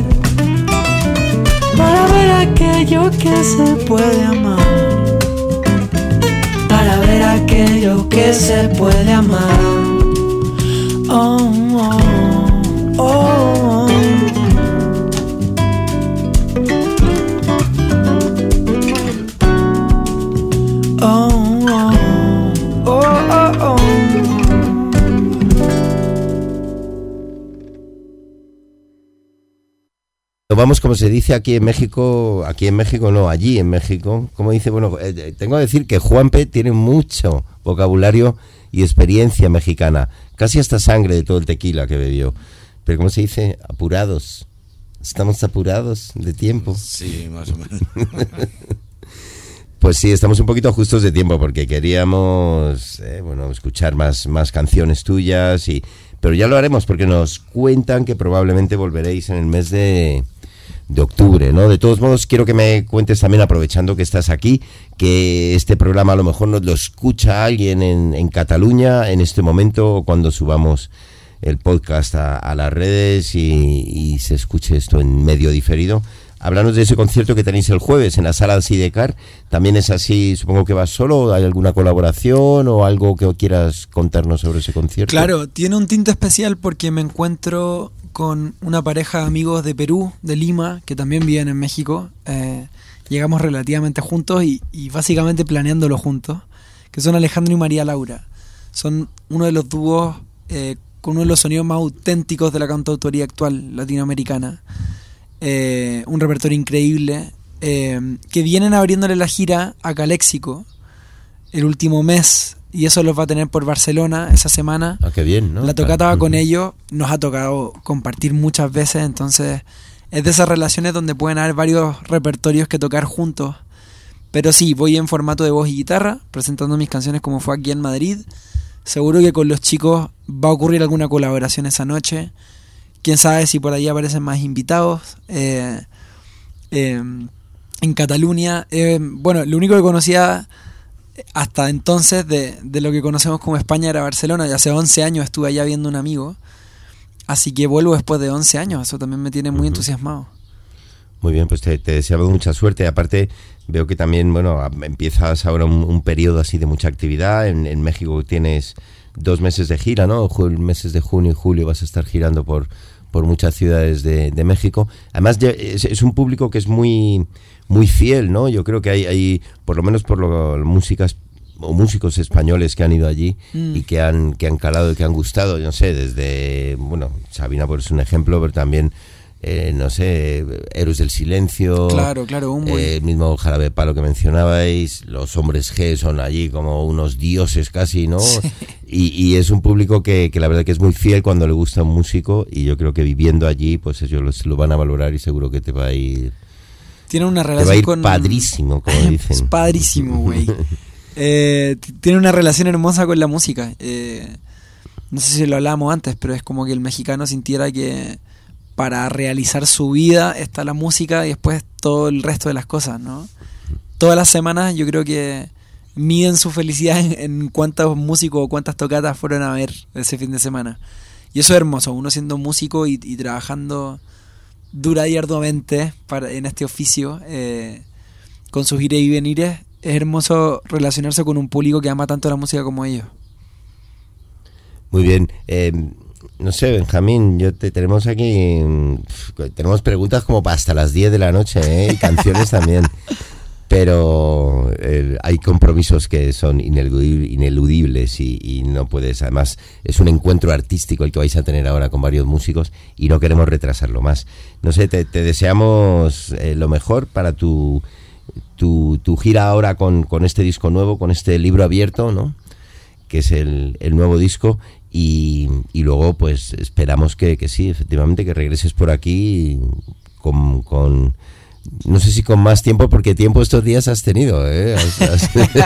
para ver aquello que se puede amar, para ver aquello que se puede amar. Oh, oh, oh, oh. Oh, oh, oh, oh, oh. Vamos, como se dice aquí en México, aquí en México no, allí en México, como dice, bueno, eh, tengo que decir que Juanpe tiene mucho vocabulario y experiencia mexicana, casi hasta sangre de todo el tequila que bebió. Pero ¿cómo se dice? Apurados. Estamos apurados de tiempo. Sí, más o menos. Pues sí, estamos un poquito justos de tiempo porque queríamos, eh, bueno, escuchar más, más canciones tuyas, y pero ya lo haremos porque nos cuentan que probablemente volveréis en el mes de, de octubre, ¿no? De todos modos, quiero que me cuentes también, aprovechando que estás aquí, que este programa a lo mejor nos lo escucha alguien en, en Cataluña en este momento, cuando subamos el podcast a, a las redes y, y se escuche esto en medio diferido. Háblanos de ese concierto que tenéis el jueves en la sala Sidecar. ¿También es así? Supongo que vas solo. ¿Hay alguna colaboración o algo que quieras contarnos sobre ese concierto? Claro, tiene un tinte especial porque me encuentro con una pareja de amigos de Perú, de Lima, que también viven en México. Eh, llegamos relativamente juntos y, y básicamente planeándolo juntos, que son Alejandro y María Laura. Son uno de los dúos eh, con uno de los sonidos más auténticos de la cantautoría actual latinoamericana. Eh, un repertorio increíble, eh, que vienen abriéndole la gira a Caléxico el último mes, y eso los va a tener por Barcelona esa semana. Ah, qué bien, ¿no? La tocata va con ellos, nos ha tocado compartir muchas veces, entonces es de esas relaciones donde pueden haber varios repertorios que tocar juntos. Pero sí, voy en formato de voz y guitarra, presentando mis canciones como fue aquí en Madrid. Seguro que con los chicos va a ocurrir alguna colaboración esa noche. Quién sabe si por ahí aparecen más invitados. Eh, eh, en Cataluña, eh, bueno, lo único que conocía hasta entonces de, de lo que conocemos como España era Barcelona. Ya hace once años estuve allá viendo un amigo. Así que vuelvo después de once años. Eso también me tiene muy uh-huh. entusiasmado. Muy bien, pues te, te deseamos mucha suerte. Aparte, veo que también, bueno, empiezas ahora un, un periodo así de mucha actividad. En, en México tienes dos meses de gira, ¿no? Meses de junio y julio vas a estar girando por, por muchas ciudades de, de México. Además, es, es un público que es muy, muy fiel, ¿no? Yo creo que hay, hay por lo menos por lo músicas o músicos españoles que han ido allí mm. y que han, que han calado y que han gustado, yo no sé, desde, bueno, Sabina por es un ejemplo, pero también Eh, no sé, Héroes del Silencio, claro, claro, un buen... eh, el mismo Jarabe de Palo que mencionabais, los Hombres G son allí como unos dioses casi, ¿no? Sí. Y, y es un público que, que la verdad que es muy fiel cuando le gusta un músico, y yo creo que viviendo allí, pues ellos lo, lo van a valorar y seguro que te va a ir... Tiene una relación te va a ir con... padrísimo, como dicen. Es padrísimo, güey. eh, tiene una relación hermosa con la música. Eh, no sé si lo hablábamos antes, pero es como que el mexicano sintiera que para realizar su vida está la música y después todo el resto de las cosas, ¿no? Todas las semanas yo creo que miden su felicidad en, en cuántos músicos o cuántas tocatas fueron a ver ese fin de semana. Y eso es hermoso, uno siendo músico y, y trabajando dura y arduamente para, en este oficio, eh, con sus ires y venires, es hermoso relacionarse con un público que ama tanto la música como ellos. Muy bien. Eh, no sé, Benjamín, yo te tenemos aquí, tenemos preguntas como para hasta las diez de la noche, ¿eh? Y canciones también. Pero eh, hay compromisos que son ineludibles y, y no puedes, además es un encuentro artístico el que vais a tener ahora con varios músicos y no queremos retrasarlo más. No sé, te, te deseamos eh, lo mejor para tu, tu, tu gira ahora con, con este disco nuevo, con este libro abierto, ¿no? Que es el, el nuevo disco, y, y luego pues esperamos que, que sí, efectivamente, que regreses por aquí con... con no sé si con más tiempo, porque tiempo estos días has tenido, ¿eh? Has, has,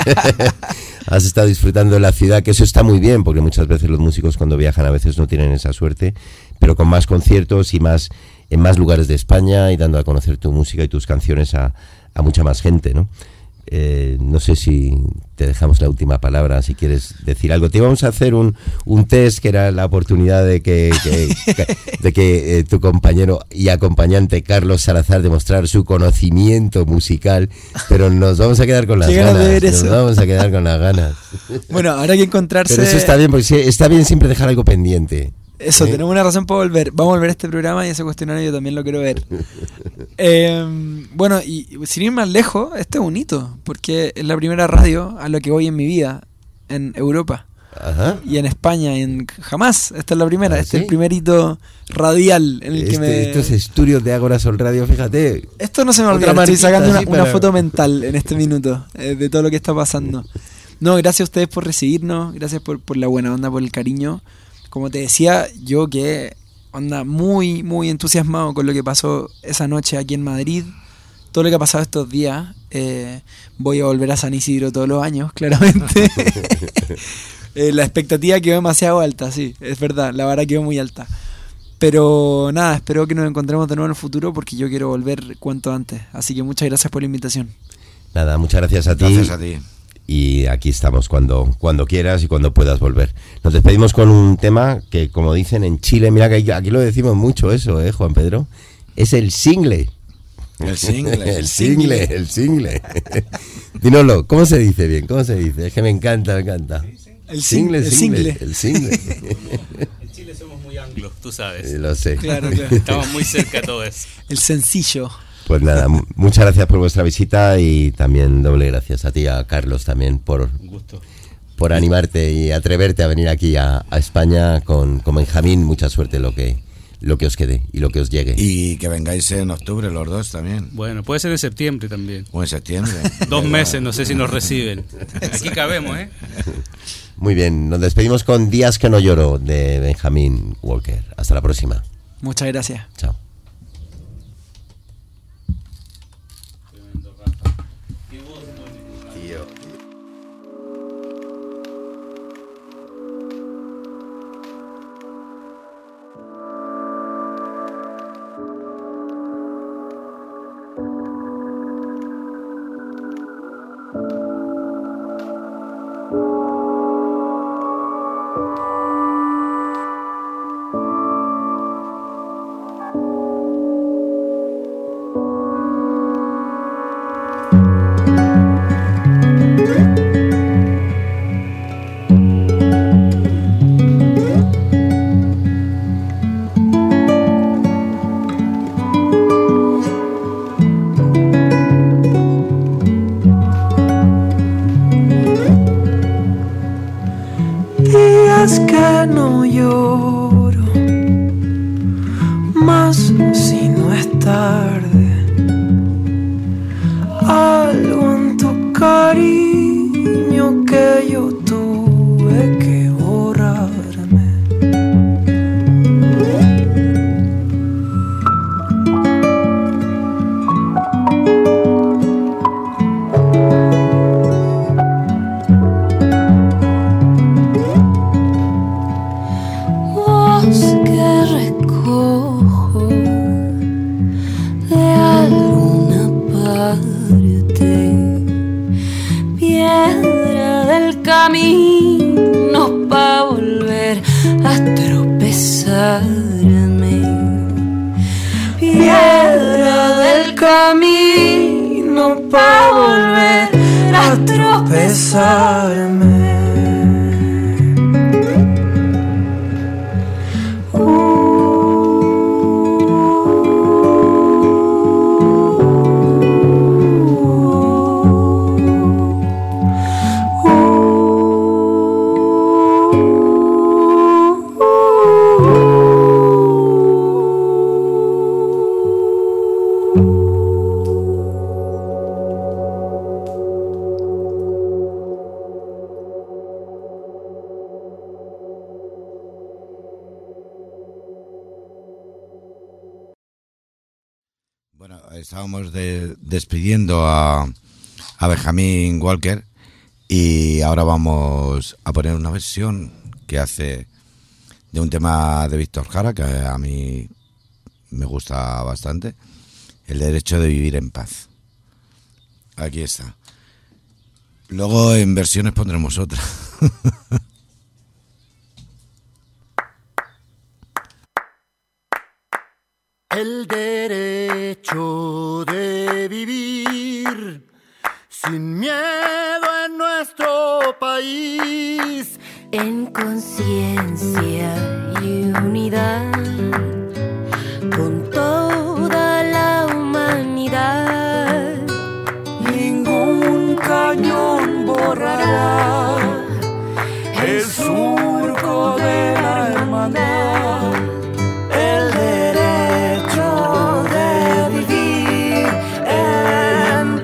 has estado disfrutando de la ciudad, que eso está muy bien, porque muchas veces los músicos cuando viajan a veces no tienen esa suerte, pero con más conciertos y más en más lugares de España y dando a conocer tu música y tus canciones a, a mucha más gente, ¿no? Eh, no sé si te dejamos la última palabra, si quieres decir algo. Te íbamos a hacer un, un test que era la oportunidad de que, que, de que eh, tu compañero y acompañante Carlos Salazar demostrara su conocimiento musical, pero nos vamos a quedar con las ganas, de ver eso. Nos vamos a quedar con las ganas. Bueno, ahora hay que encontrarse. Pero eso está bien, porque está bien siempre dejar algo pendiente. Eso, ¿eh? Tenemos una razón para volver. Vamos a volver a este programa y ese cuestionario yo también lo quiero ver. eh, bueno, y sin ir más lejos, este es un hito, porque es la primera radio a la que voy en mi vida en Europa. Ajá. Y en España, y en jamás. Esta es la primera, ¿Ah, este sí? es el primer hito radial en el este, que me... Estos estudios de Ágora Sol Radio, fíjate. Esto no se me olvida, estoy sacando una, para... una foto mental en este minuto eh, de todo lo que está pasando. No, gracias a ustedes por recibirnos, gracias por, por la buena onda, por el cariño. Como te decía, yo que onda muy, muy entusiasmado con lo que pasó esa noche aquí en Madrid, todo lo que ha pasado estos días. Eh, voy a volver a San Isidro todos los años, claramente. eh, la expectativa quedó demasiado alta, sí, es verdad, la vara quedó muy alta. Pero nada, espero que nos encontremos de nuevo en el futuro, porque yo quiero volver cuanto antes. Así que muchas gracias por la invitación. Nada, muchas gracias a ti. Gracias a ti. Y aquí estamos cuando, cuando quieras y cuando puedas volver. Nos despedimos con un tema que, como dicen en Chile, mira que aquí lo decimos mucho eso, ¿eh, Juan Pedro? Es el single. El single. el single, el single. Dínoslo, ¿cómo se dice bien? ¿Cómo se dice? Es que me encanta, me encanta. El single, el single. El single. En Chile somos muy anglos, tú sabes. Sí, lo sé. Claro, claro. Estamos muy cerca de todo eso. El sencillo. Pues nada, muchas gracias por vuestra visita y también doble gracias a ti, a Carlos también por, Un gusto. por animarte y atreverte a venir aquí a, a España con, con Benjamín. Mucha suerte lo que, lo que os quede y lo que os llegue. Y que vengáis en octubre los dos también. Bueno, puede ser en septiembre también. O en septiembre. Dos meses, no sé si nos reciben. Aquí cabemos, ¿eh? Muy bien, nos despedimos con Días que no lloro de Benjamín Walker. Hasta la próxima. Muchas gracias. Chao. Días que no lloro, más si no es tarde. Algo en tu cariño que yo tuve que borrarme. Voz que recojo de alguna parte, piedra del camino pa' volver a tropezarme, piedra del camino pa' volver a tropezarme. Bueno, estábamos de- despidiendo a, a Benjamín Walker y ahora vamos a poner una versión que hace de un tema de Víctor Jara que a mí me gusta bastante, el derecho de vivir en paz. Aquí está. Luego en versiones pondremos otra. El derecho de vivir sin miedo en nuestro país, en conciencia y unidad con toda la humanidad. Ningún cañón borrará el surco de la hermandad. El derecho de vivir en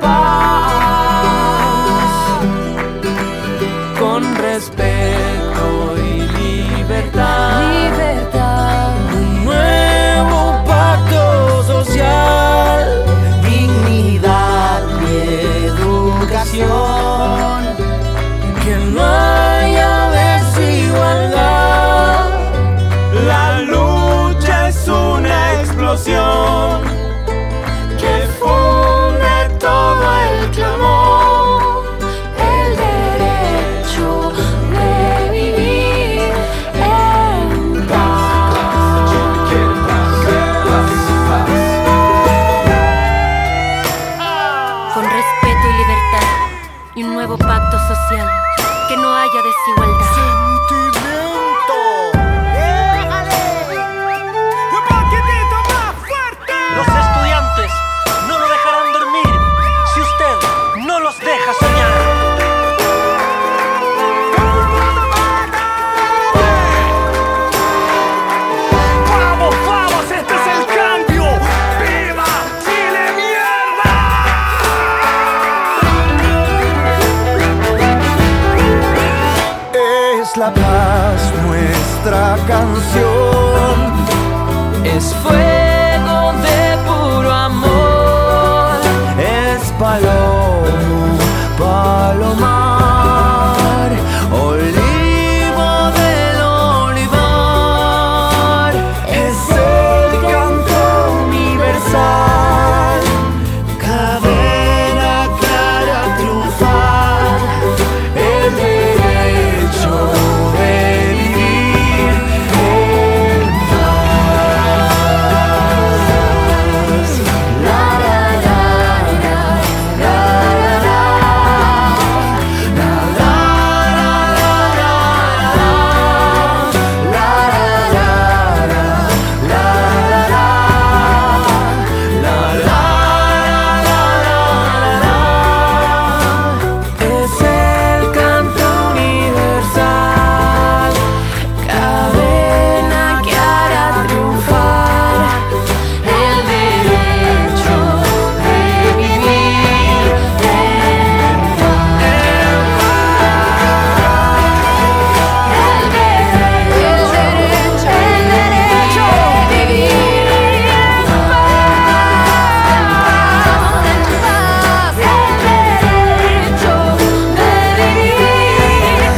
paz, con respeto y libertad. Libertad. Un nuevo pacto social, dignidad y educación. Que no haya desigualdad. La lucha es una explosión que funde todo el clamor. El derecho de vivir en paz. desigualdad. Sentimiento. Los estudiantes no lo dejarán dormir si usted no los deja soñar. ¡Vamos, vamos! ¡Este es el cambio! ¡Viva Chile, mierda! Es la paz nuestra canción. Es fuego de puro amor. Es palomo, palomar, olivo del olivar. Es el canto universal, cadena clara triunfar, el derecho de vivir en paz. La, la, la, la, la, la, la, la, es el canto universal, cadena que hará triunfar el derecho de vivir en paz. El derecho, el derecho de vivir en paz, en paz, el derecho de vivir en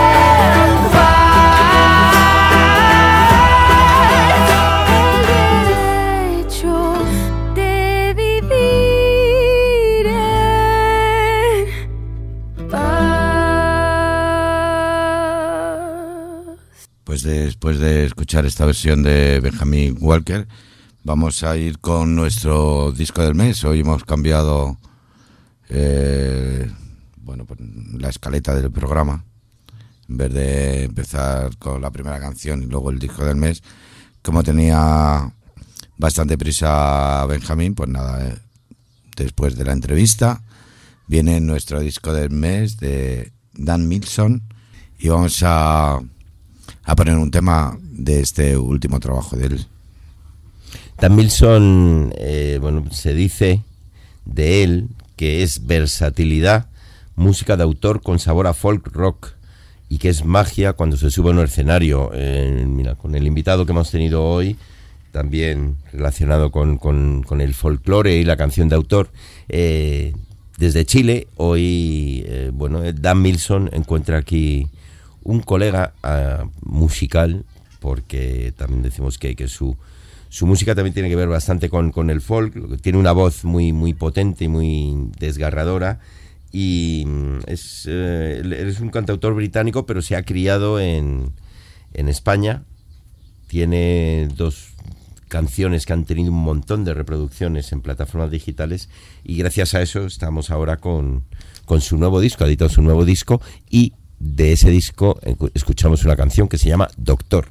Pues después de escuchar esta versión de Benjamin Walker, vamos a ir con nuestro disco del mes. Hoy hemos cambiado eh, bueno, pues la escaleta del programa. En vez de empezar con la primera canción y luego el disco del mes, como tenía bastante prisa Benjamín, pues nada, eh, después de la entrevista viene nuestro disco del mes de Dan Milson y vamos a, a poner un tema de este último trabajo de él. Dan Milson, eh, bueno, se dice de él que es versatilidad, música de autor con sabor a folk rock, y que es magia cuando se sube a un escenario. Eh, mira, con el invitado que hemos tenido hoy, también relacionado con, con, con el folclore y la canción de autor, eh, desde Chile, hoy, eh, bueno, Dan Milson encuentra aquí un colega uh, musical, porque también decimos que, que su, su música también tiene que ver bastante con, con el folk, tiene una voz muy, muy potente y muy desgarradora, y es, eh, es un cantautor británico, pero se ha criado en, en España. Tiene dos canciones que han tenido un montón de reproducciones en plataformas digitales, y gracias a eso estamos ahora con, con su nuevo disco, ha editado su nuevo disco, y de ese disco escuchamos una canción que se llama Doctor.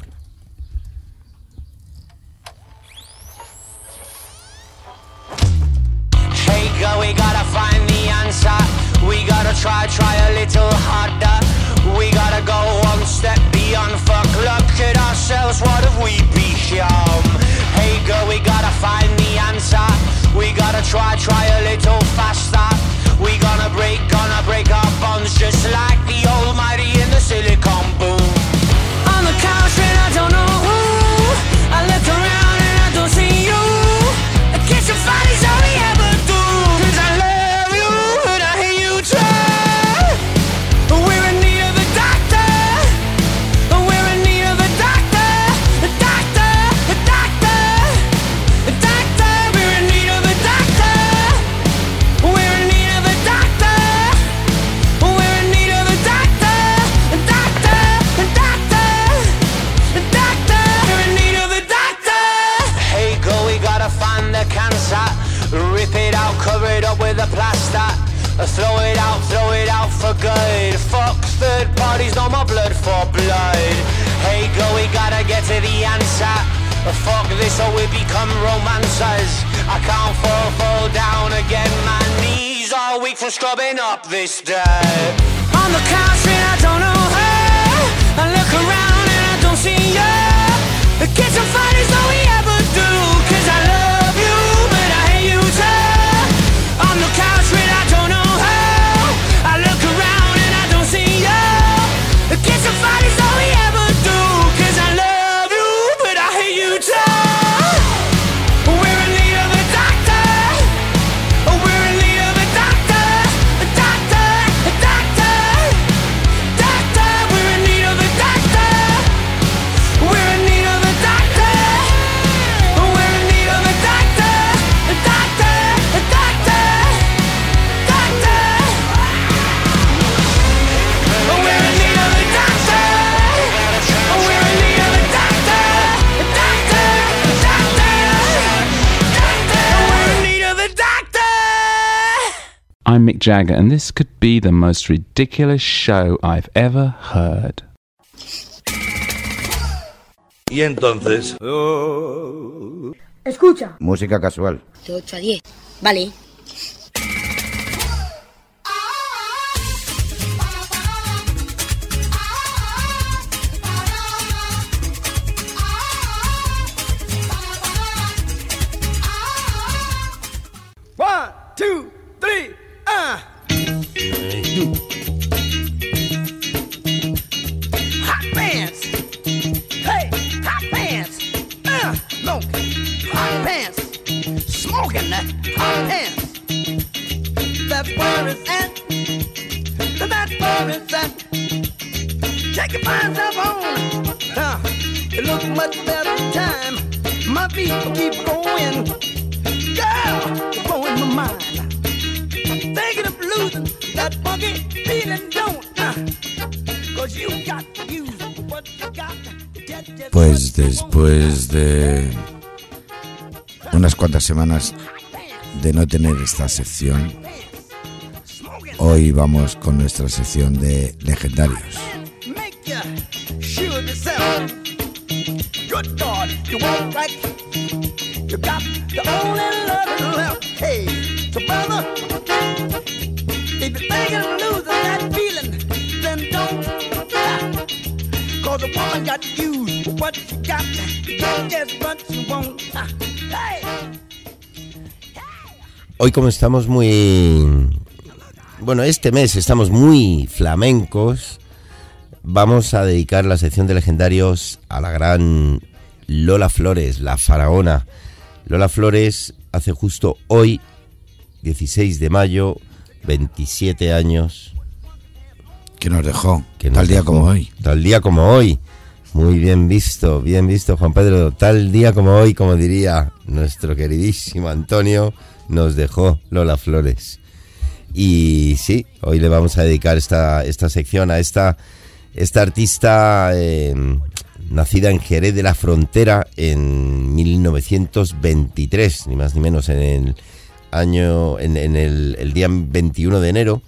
Hey girl, we gotta find the answer. We gotta try, try a little harder. We gotta go one step beyond. Fuck, look at ourselves, what have we become? Hey girl, we gotta find the answer. We gotta try, try a little faster. We gonna break, gonna break our bonds, just like the almighty in the silicon boom. On the couch and I don't know who. I look around and I don't see you. Kiss your body's all we ever do. Cause I love you and I hear you try. We're in need of a doctor. We're in need of a doctor. A doctor, a doctor, a doctor. We're in need of a doctor. We're in need of a doctor. We're in need of a doctor. A doctor, a doctor, a doctor. We're in need of a doctor. Hey girl, we gotta find the cancer. Rip it out, cover it up with a plaster. Throw it out, throw it out for good. Fuck third parties, no more more blood for blood. Hey girl, we gotta get to the answer. Fuck this or we become romancers. I can't fall, fall down again. My knees are weak from scrubbing up this dirt. On the couch and I don't know her. I look around and I don't see you. The kitchen fight is all we ever do. Cause I love you, but I hate you too. On the couch and I don't know her. I look around and I don't see you. The kitchen fight is all we ever do. Cause I love you, but I hate you too. We're in need of a doctor. We're in need of a doctor. A doctor, a doctor. Doctor, we're in need of a doctor. We're in need of a doctor. We're in need of a doctor. A doctor, a doctor. Doctor. We're in need of a doctor. We're in need of a doctor. A doctor, a doctor. Doctor, we're in need of a doctor. I'm Mick Jagger, and this could be the most ridiculous show I've ever heard. Y entonces... Escucha. Música casual. De ocho a diez. Vale. One, two, three, ah. Hot pants. Hey, hot pants. Uh, smoke. Hot pants. Smoking that hot pants. That's where it's at. That's where it's at. Take your fine stuff on. Uh, it looks much better time. My feet will keep going. Girl, you're blowing my mind. Thinking of losing that funky feeling, don't uh, cause you got to use what you got to get, get Pues después de unas cuantas semanas de no tener esta sección, hoy vamos con nuestra sección de legendarios. make you sure yourself. Good God, you won't right. You got the only love left. Hey, so brother, if you're thinking of losing that feeling, then don't stop. Cause a woman got to use what she got. Don't just what you want. Hey. Hoy, como estamos muy... Bueno, este mes estamos muy flamencos, vamos a dedicar la sección de legendarios a la gran Lola Flores, la faraona. Lola Flores hace justo hoy, dieciséis de mayo, veintisiete años. Que nos dejó, que nos tal día dejó, como hoy. Tal día como hoy. Muy bien visto, bien visto, Juan Pedro. Tal día como hoy, como diría nuestro queridísimo Antonio, nos dejó Lola Flores. Y sí, hoy le vamos a dedicar esta, esta sección a esta, esta artista eh, nacida en Jerez de la Frontera en mil novecientos veintitrés, ni más ni menos, en el año, en, en el, el día veintiuno de enero.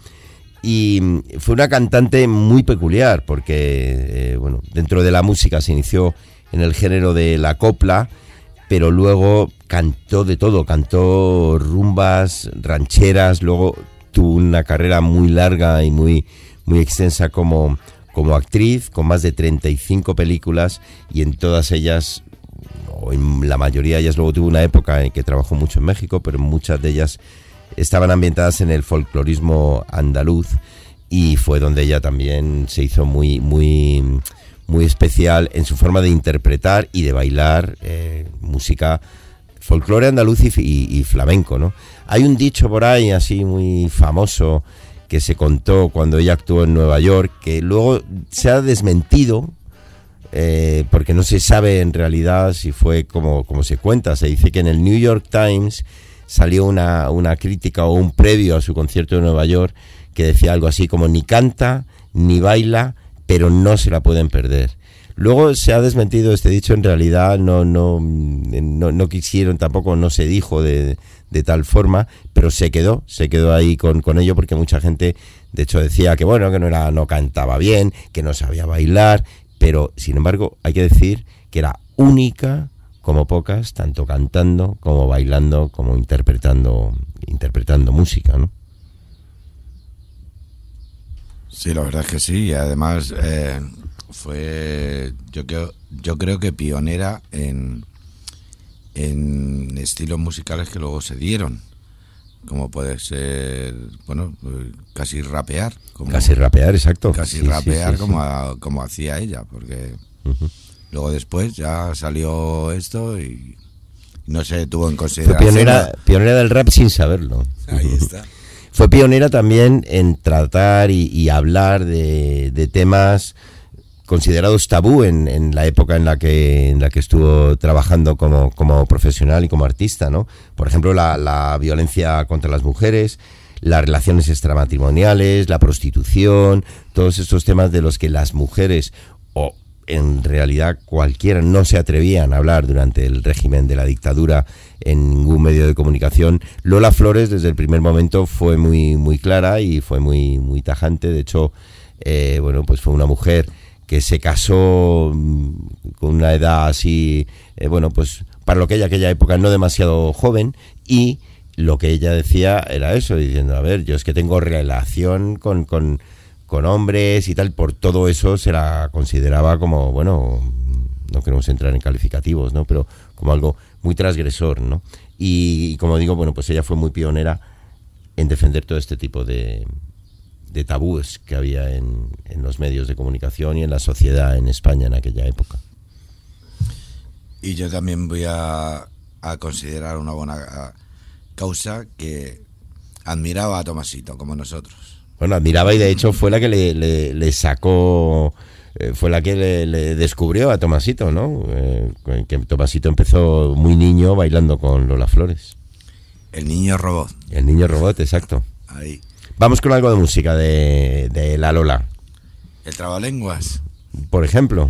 Y fue una cantante muy peculiar porque, eh, bueno, dentro de la música se inició en el género de la copla, pero luego cantó de todo, cantó rumbas, rancheras, luego tuvo una carrera muy larga y muy, muy extensa como, como actriz, con más de treinta y cinco películas, y en todas ellas, o en la mayoría de ellas, luego tuvo una época en que trabajó mucho en México, pero muchas de ellas estaban ambientadas en el folclorismo andaluz, y fue donde ella también se hizo muy, muy, muy especial en su forma de interpretar y de bailar eh, música folclore andaluz y, y, y flamenco, ¿no? Hay un dicho por ahí así muy famoso que se contó cuando ella actuó en Nueva York, que luego se ha desmentido eh, porque no se sabe en realidad si fue como, como se cuenta. Se dice que en el New York Times salió una, una crítica o un previo a su concierto de Nueva York que decía algo así como: ni canta ni baila, pero no se la pueden perder. Luego se ha desmentido este dicho, en realidad no no no, no quisieron, tampoco no se dijo de, de tal forma, pero se quedó, se quedó ahí con, con ello, porque mucha gente, de hecho, decía que bueno, que no era, no cantaba bien, que no sabía bailar, pero sin embargo hay que decir que era única como pocas, tanto cantando como bailando, como interpretando, interpretando música, ¿no? Sí, la verdad es que sí, y además eh, fue, yo creo, yo creo que pionera en, en estilos musicales que luego se dieron, como puede ser, bueno, casi rapear. Como, casi rapear, exacto. Casi sí, rapear sí, sí, como, sí. A, como hacía ella, porque Uh-huh. luego después ya salió esto y no se tuvo en Fue consideración. pionera, pionera del rap sin saberlo. Ahí está. Fue pionera también en tratar y, y hablar de, de temas considerados tabú en, en la época en la que en la que estuvo trabajando como, como profesional y como artista, ¿no? Por ejemplo, la, la violencia contra las mujeres, las relaciones extramatrimoniales, la prostitución, todos estos temas de los que las mujeres, o en realidad cualquiera, no se atrevían a hablar durante el régimen de la dictadura en ningún medio de comunicación. Lola Flores desde el primer momento fue muy muy clara y fue muy muy tajante. De hecho, eh, bueno, pues fue una mujer que se casó con una edad así, eh, bueno, pues para lo que ella aquella época no demasiado joven, y lo que ella decía era eso, diciendo, a ver, yo es que tengo relación con, con, con hombres y tal, por todo eso se la consideraba como, bueno, no queremos entrar en calificativos, ¿no? Pero como algo muy transgresor, ¿no? Y, y como digo, bueno, pues ella fue muy pionera en defender todo este tipo de, de tabúes que había en, en los medios de comunicación y en la sociedad en España en aquella época. Y yo también voy a, a considerar una buena causa que admiraba a Tomasito, como nosotros. Bueno, admiraba, y de hecho fue la que le, le, le sacó, eh, fue la que le, le descubrió a Tomasito, ¿no? Eh, que Tomasito empezó muy niño bailando con Lola Flores. El niño robot. El niño robot, exacto. Ahí. Vamos con algo de música de, de la Lola. El trabalenguas. Por ejemplo.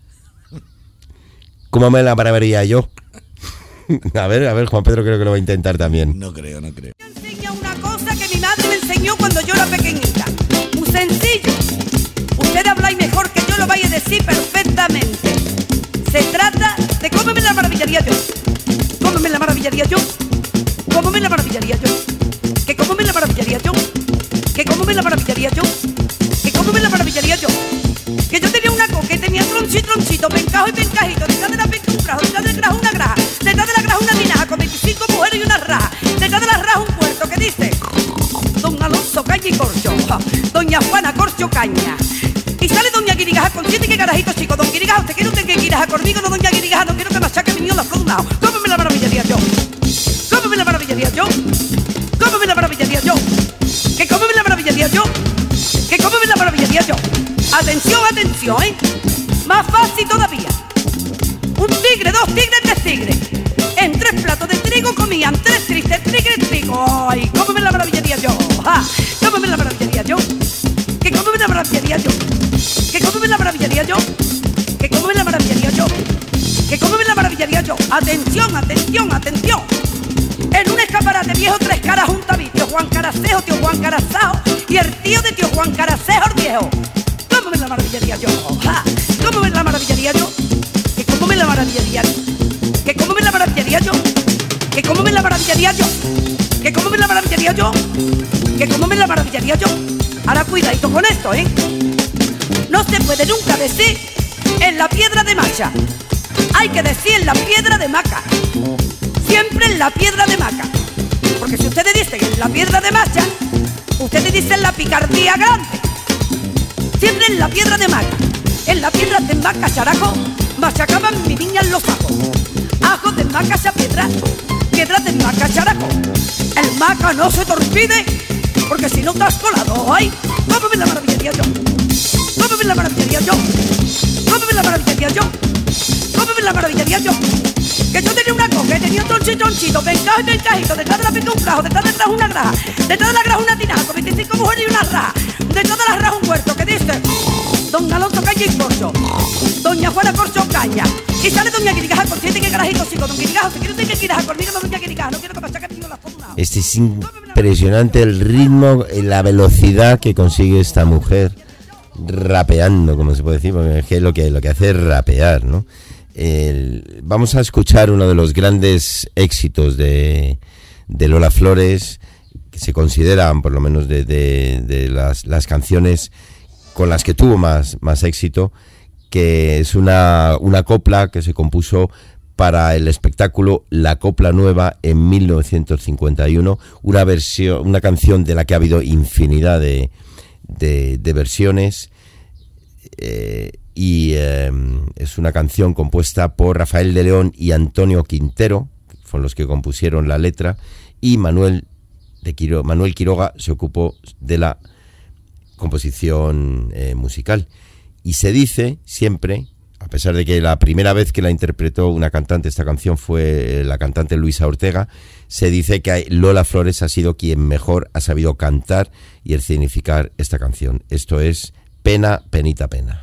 ¿Cómo me la pararía yo? A ver, a ver, Juan Pedro creo que lo va a intentar también. No creo, no creo. Enseña una cosa que mi madre me enseñó cuando yo era pequeñita. Muy sencillo. Usted habla y mejor que yo lo vaya a decir perfectamente. Se trata de cómo me la maravillaría yo. ¿Cómo me la maravillaría yo? ¿Cómo me la maravillaría yo? ¿Que cómo me la maravillaría yo? ¿Que cómo me la maravillaría yo? ¿Que cómo me la maravillaría yo? Que yo tenía una coca que tenía tronchito, tronchito, pencajo y pencajito. Detrás de la penca un grajo, detrás del grajo una graja. Detrás de la graja una tinaja con veinticinco mujeres y una raja. Detrás de la raja un puerto que dice Don Alonso Caña y Corcho, Doña Juana Corcho Caña. Y sale Doña Guirigaja con siete que carajitos chicos. Don Guirigaja, usted quiere usted que Guirigaja conmigo, no Doña Guirigaja, no quiero que machaque mi niño la flor de un lado. ¿Cómo me la maravillaría yo? ¿Cómo me la maravillaría yo? ¿Cómo me la maravillaría yo? ¿Que cómo me la maravillaría yo? ¿Que cómo me la maravillaría yo? Atención, atención, ¿eh? Más fácil todavía. Un tigre, dos tigres, tres tigres. En tres platos de trigo comían tres tristes tigres trigo. ¡Ay! ¿Cómo me la maravillaría yo? ¡Ja! ¿Cómo me la maravillaría yo? ¿Que cómo me la maravillaría yo? ¿Que cómo me la maravillaría yo? ¿Que cómo me la maravillaría yo? ¿Que cómo me la maravillaría yo? Atención, atención, atención. En un escaparate viejo, tres caras junto a mí. Tío Juan Caracejo, tío Juan Carazajo y el tío de tío Juan Caracejo el viejo. ¿Cómo me la maravillaría yo? ¡Ja! ¿Cómo me la maravillaría yo? ¿Que cómo me la maravillaría yo? ¿Que cómo me la maravillaría yo? ¿Que cómo me la maravillaría yo? ¿Que cómo me la maravillaría yo? ¿Que cómo me la maravillaría yo? Ahora cuidadito con esto, ¿eh? No se puede nunca decir en la piedra de macha. Hay que decir en la piedra de maca. Siempre en la piedra de maca. Porque si ustedes dicen en la piedra de macha, ustedes dicen la picardía grande. Siempre en la piedra de maca. En la piedra de maca, characo, machacaban mi niña en los ajos. Ajos de maca esa piedra, piedra de maca, characo. El maca no se te olvide, porque si no te has colado, ¡ay! ¿Cómo me la maravillaría yo? ¿Cómo me la maravillaría yo? ¿Cómo me la maravillaría yo? ¿Cómo me la maravillaría yo? Que yo tenía una coca, que tenía un tronchito, tronchito, pencajo y pencajito. Detrás de la penca un grajo, detrás de la graja una graja. Detrás de la graja una tinaja con veinticinco mujeres y una raja. Detrás de la raja un huerto que dice Don Alonso Caña y Corcho, Doña Juana Corcho Caña. Y sale Doña Guirigaja con siete que carajitos chicos. Don Guirigaja, ¿te quiere usted que Guirigaja conmigo? No, Doña Guirigaja, no quiero que machaque mi niño la foto. Este es impresionante el ritmo, la velocidad que consigue esta mujer rapeando, como se puede decir, porque es que lo que, lo que hace es rapear, ¿no? El, vamos a escuchar uno de los grandes éxitos de, de Lola Flores, que se consideran, por lo menos de, de, de las, las canciones con las que tuvo más, más éxito, que es una, una copla que se compuso para el espectáculo La Copla Nueva en mil novecientos cincuenta y uno, una versión, una canción de la que ha habido infinidad de, de, de versiones, eh, y eh, es una canción compuesta por Rafael de León y Antonio Quintero, fueron los que compusieron la letra, y Manuel, de Quiro, Manuel Quiroga se ocupó de la composición eh, musical. Y se dice siempre, a pesar de que la primera vez que la interpretó una cantante, esta canción fue la cantante Luisa Ortega, se dice que Lola Flores ha sido quien mejor ha sabido cantar y escenificar esta canción. Esto es Pena, Penita, Pena.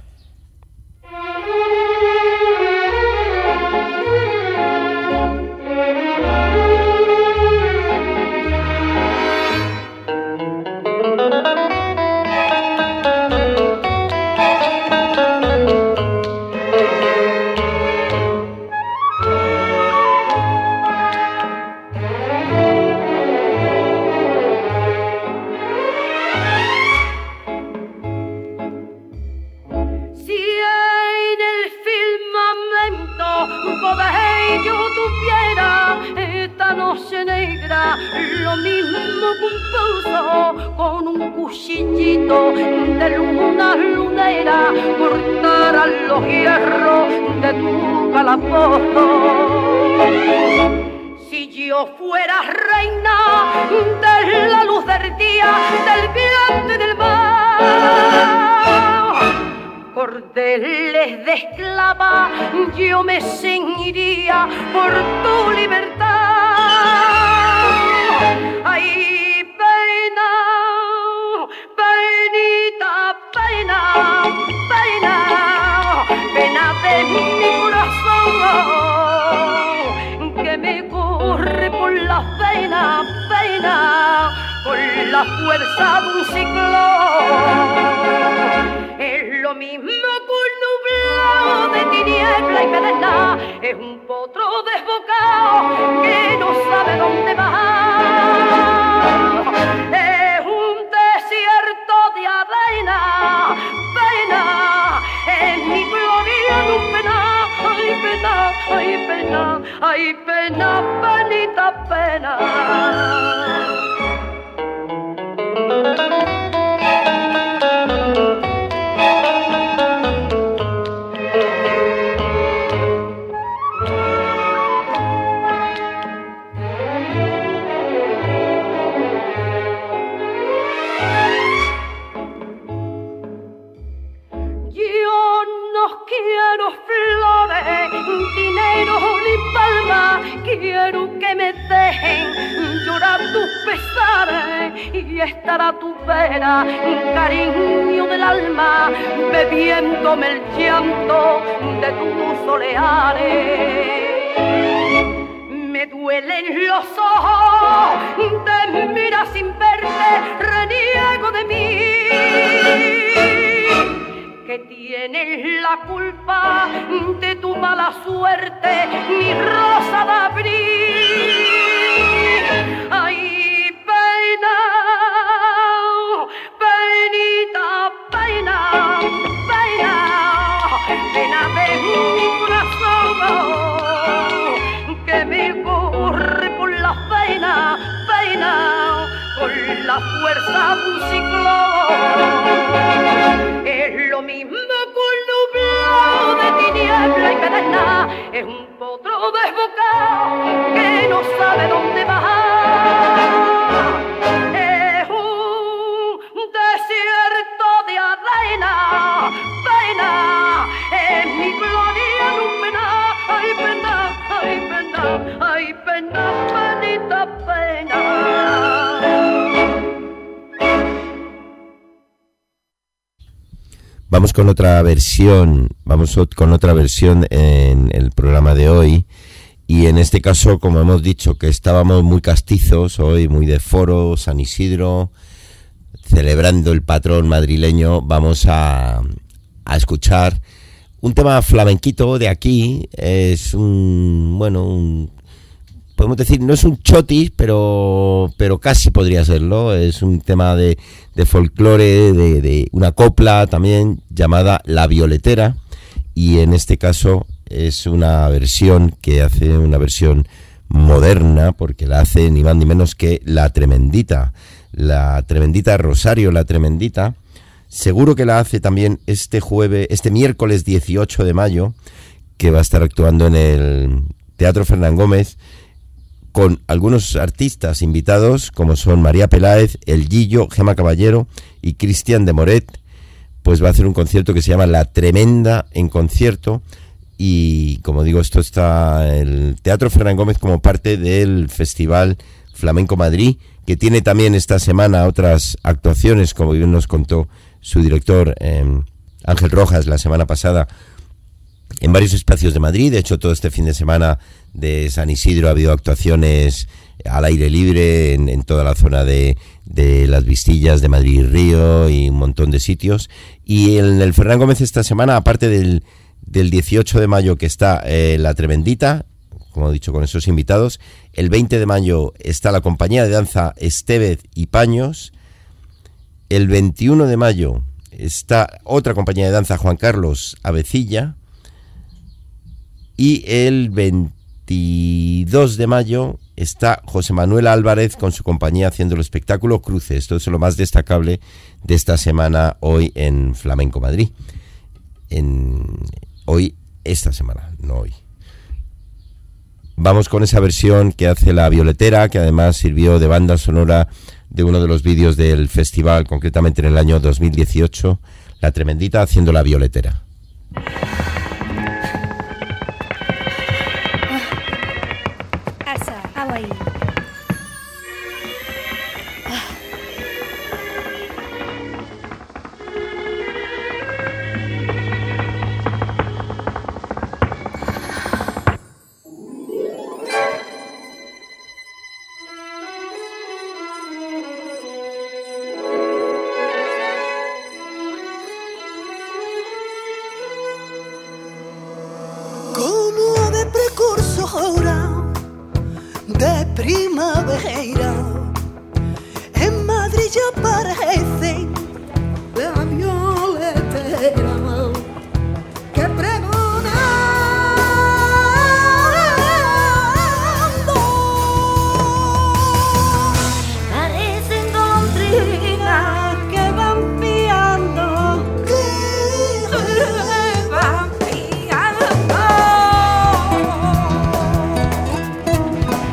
Lo mismo compuso con un cuchillito de luna lunera, cortarán los hierros de tu calabozo. Si yo fuera reina de la luz del día, del viento y del mar, cordeles de esclava yo me ceñiría por tu libertad. Ay, pena, penita, pena, pena, pena de mi corazón, que me corre por las venas, pena, con la fuerza de un ciclón. Es lo mismo que un nublado de tiniebla y pedernal, es un potro desbocado que no sabe dónde va. Es un desierto de arena, pena, es mi gloria en un pena, ay pena, ay pena, ay pena, penita, pena. Quiero flores, dinero ni palma, quiero que me dejen llorar tus pesares y estar a tu vera, cariño del alma, bebiéndome el llanto de tus soleares. Me duelen los ojos, te mira sin verte, reniego de mí. Que tienes la culpa de tu mala suerte, mi rosa de abril. Ay, pena, penita, pena, pena, pena de mi corazón, que me corre por las venas, pena, con la fuerza de un ciclón. Es lo mismo que un nublado de tiniebla y pedernal, es un potro desbocado que no sabe dónde va. Es un desierto de arena, pena, es mi gloria en un pena, ay pena, ay pena, ay pena, penita, pena. Vamos con otra versión, vamos con otra versión en el programa de hoy, Y en este caso, como hemos dicho, que estábamos muy castizos hoy, muy de foro, San Isidro, celebrando el patrón madrileño, vamos a, a escuchar un tema flamenquito de aquí. Es un, bueno, un, podemos decir, no es un chotis, pero pero casi podría serlo. Es un tema de, de folclore, de, de una copla también llamada La Violetera, y en este caso es una versión que hace una versión moderna, porque la hace ni más ni menos que La Tremendita, la Tremendita Rosario, La Tremendita. Seguro que la hace también este jueves, este miércoles dieciocho de mayo, que va a estar actuando en el Teatro Fernán Gómez con algunos artistas invitados, como son María Peláez, El Gillo, Gema Caballero y Cristian de Moret. Pues va a hacer un concierto que se llama La Tremenda en concierto. Y como digo, esto está en el Teatro Fernán Gómez como parte del Festival Flamenco Madrid, que tiene también esta semana otras actuaciones, como bien nos contó su director eh, Ángel Rojas la semana pasada, en varios espacios de Madrid. De hecho, todo este fin de semana de San Isidro ha habido actuaciones al aire libre en, en toda la zona de, de las Vistillas, de Madrid y Río, y un montón de sitios. Y en el Fernán Gómez esta semana, aparte del del dieciocho de mayo, que está eh, La Tremendita, como he dicho, con esos invitados. El veinte de mayo está la compañía de danza Estevez y Paños. El veintiuno de mayo está otra compañía de danza, Juan Carlos Avecilla. Y el veintidós de mayo está José Manuel Álvarez con su compañía haciendo el espectáculo Cruces. Esto es lo más destacable de esta semana hoy en Flamenco Madrid. En hoy, esta semana, no hoy. Vamos con esa versión que hace La Violetera, que además sirvió de banda sonora de uno de los vídeos del festival, concretamente en el año dos mil dieciocho, La Tremendita haciendo La Violetera. De primavera en Madrid ya parece la violetera que pregonando parecen golondrinas que van piando, que van piando.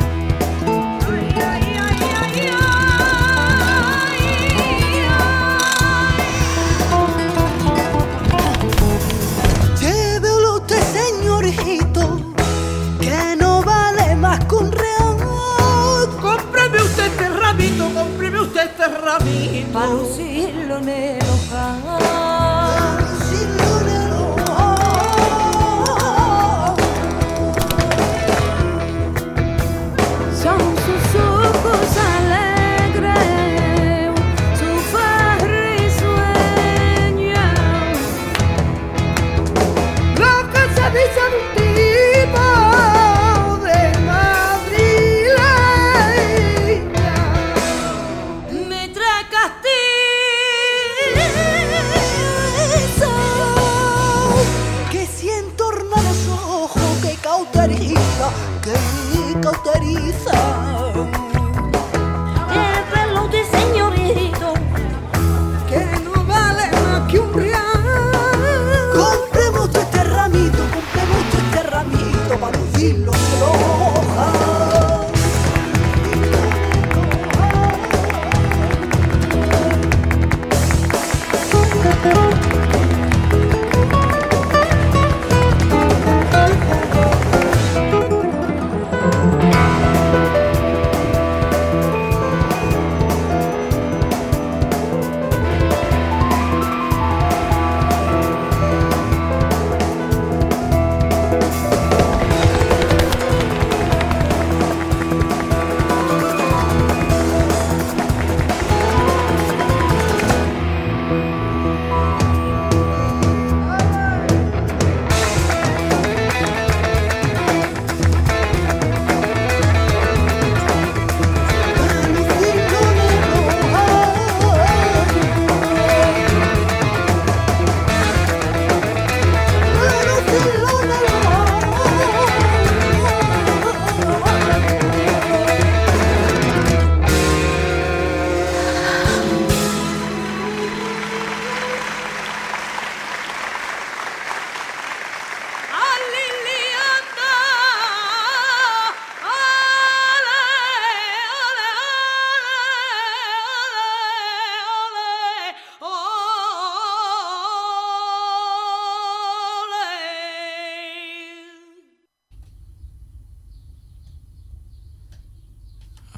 Ay, ay, ay, ay, ay.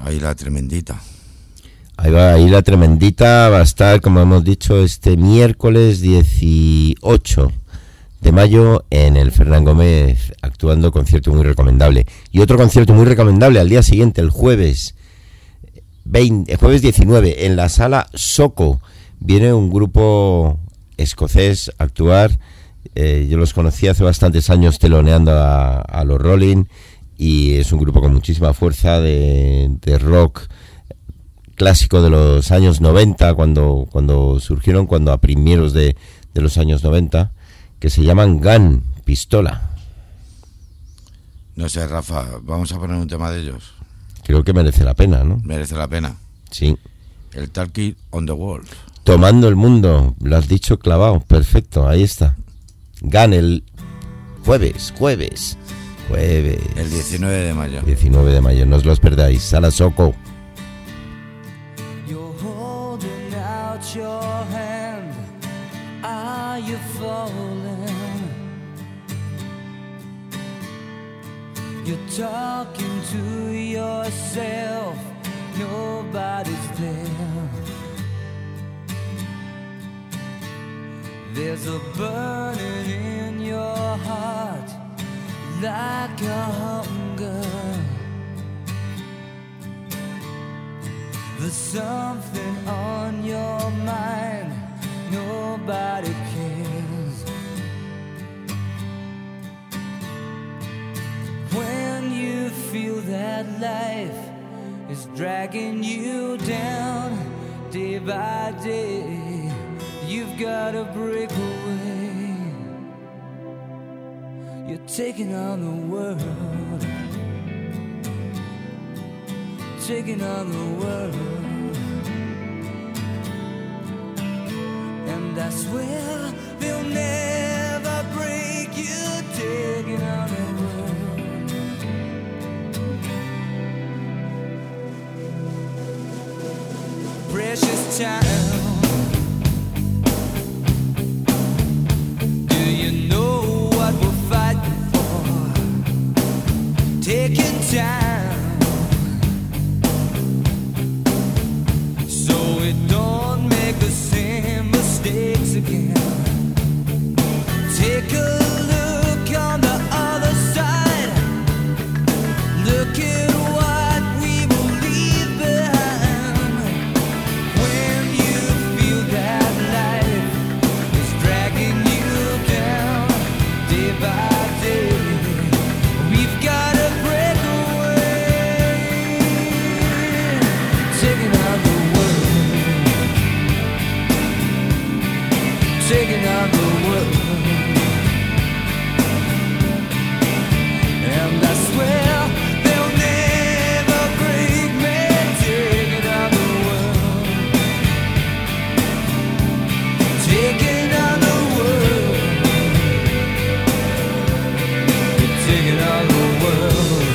Ahí la tremendita. Ahí va, ahí la tremendita va a estar, como hemos dicho, este miércoles dieciocho de mayo en el Fernán Gómez, actuando, concierto muy recomendable. Y otro concierto muy recomendable al día siguiente, el jueves veinte, el jueves diecinueve, en la sala Soco. Viene un grupo escocés a actuar. Eh, yo los conocí hace bastantes años teloneando a, a los Rolling, y es un grupo con muchísima fuerza de, de rock clásico de los años noventa, cuando, cuando surgieron, cuando a primeros de, de los años noventa, que se llaman Gun, Pistola. No sé, Rafa, vamos a poner un tema de ellos. Creo que merece la pena, ¿no? Merece la pena. Sí. El Turkey on the Wall. Tomando el mundo, lo has dicho clavado, perfecto, ahí está. Gun el jueves, jueves, jueves. El diecinueve de mayo. diecinueve de mayo, no os los perdáis. Sala Soco. You're holding out your hand. Are you falling? You're talking to yourself. Nobody's there. There's a burning in your heart, like a hunger. There's something on your mind, nobody cares. When you feel that life is dragging you down day by day, you've gotta break away. You're taking on the world, taking on the world. And I swear they'll never break you, taking on the world. Precious time, taking time, so it don't make the same mistakes again. Take a look on the other side. Look at what we will leave behind. When you feel that life is dragging you down day by day, we've got taking on the world. And I swear they'll never break me, taking on the world, taking on the world, taking on the world.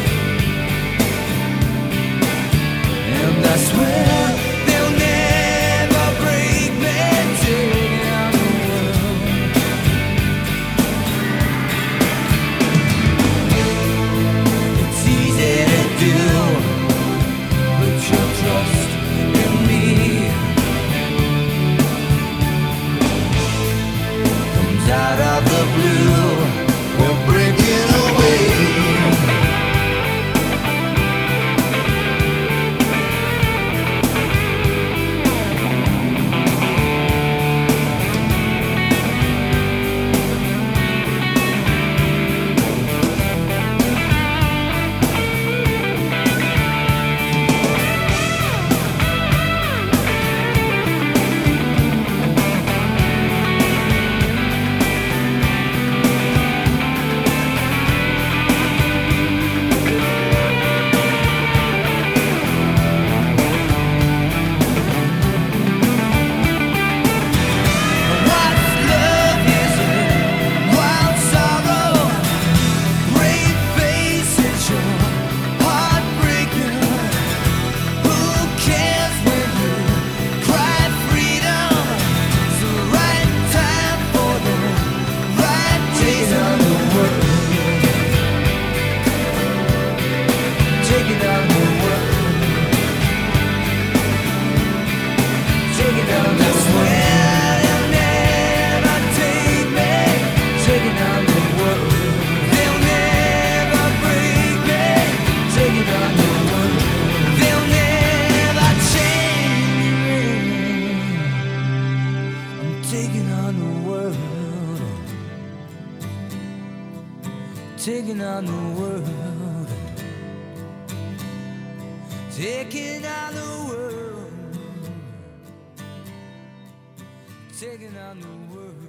And I swear they'll never break me, taking on the world. It's easy to do, put your trust in me. Comes out of the blue, we're breaking away. taking on the world, taking on the world, taking on the world.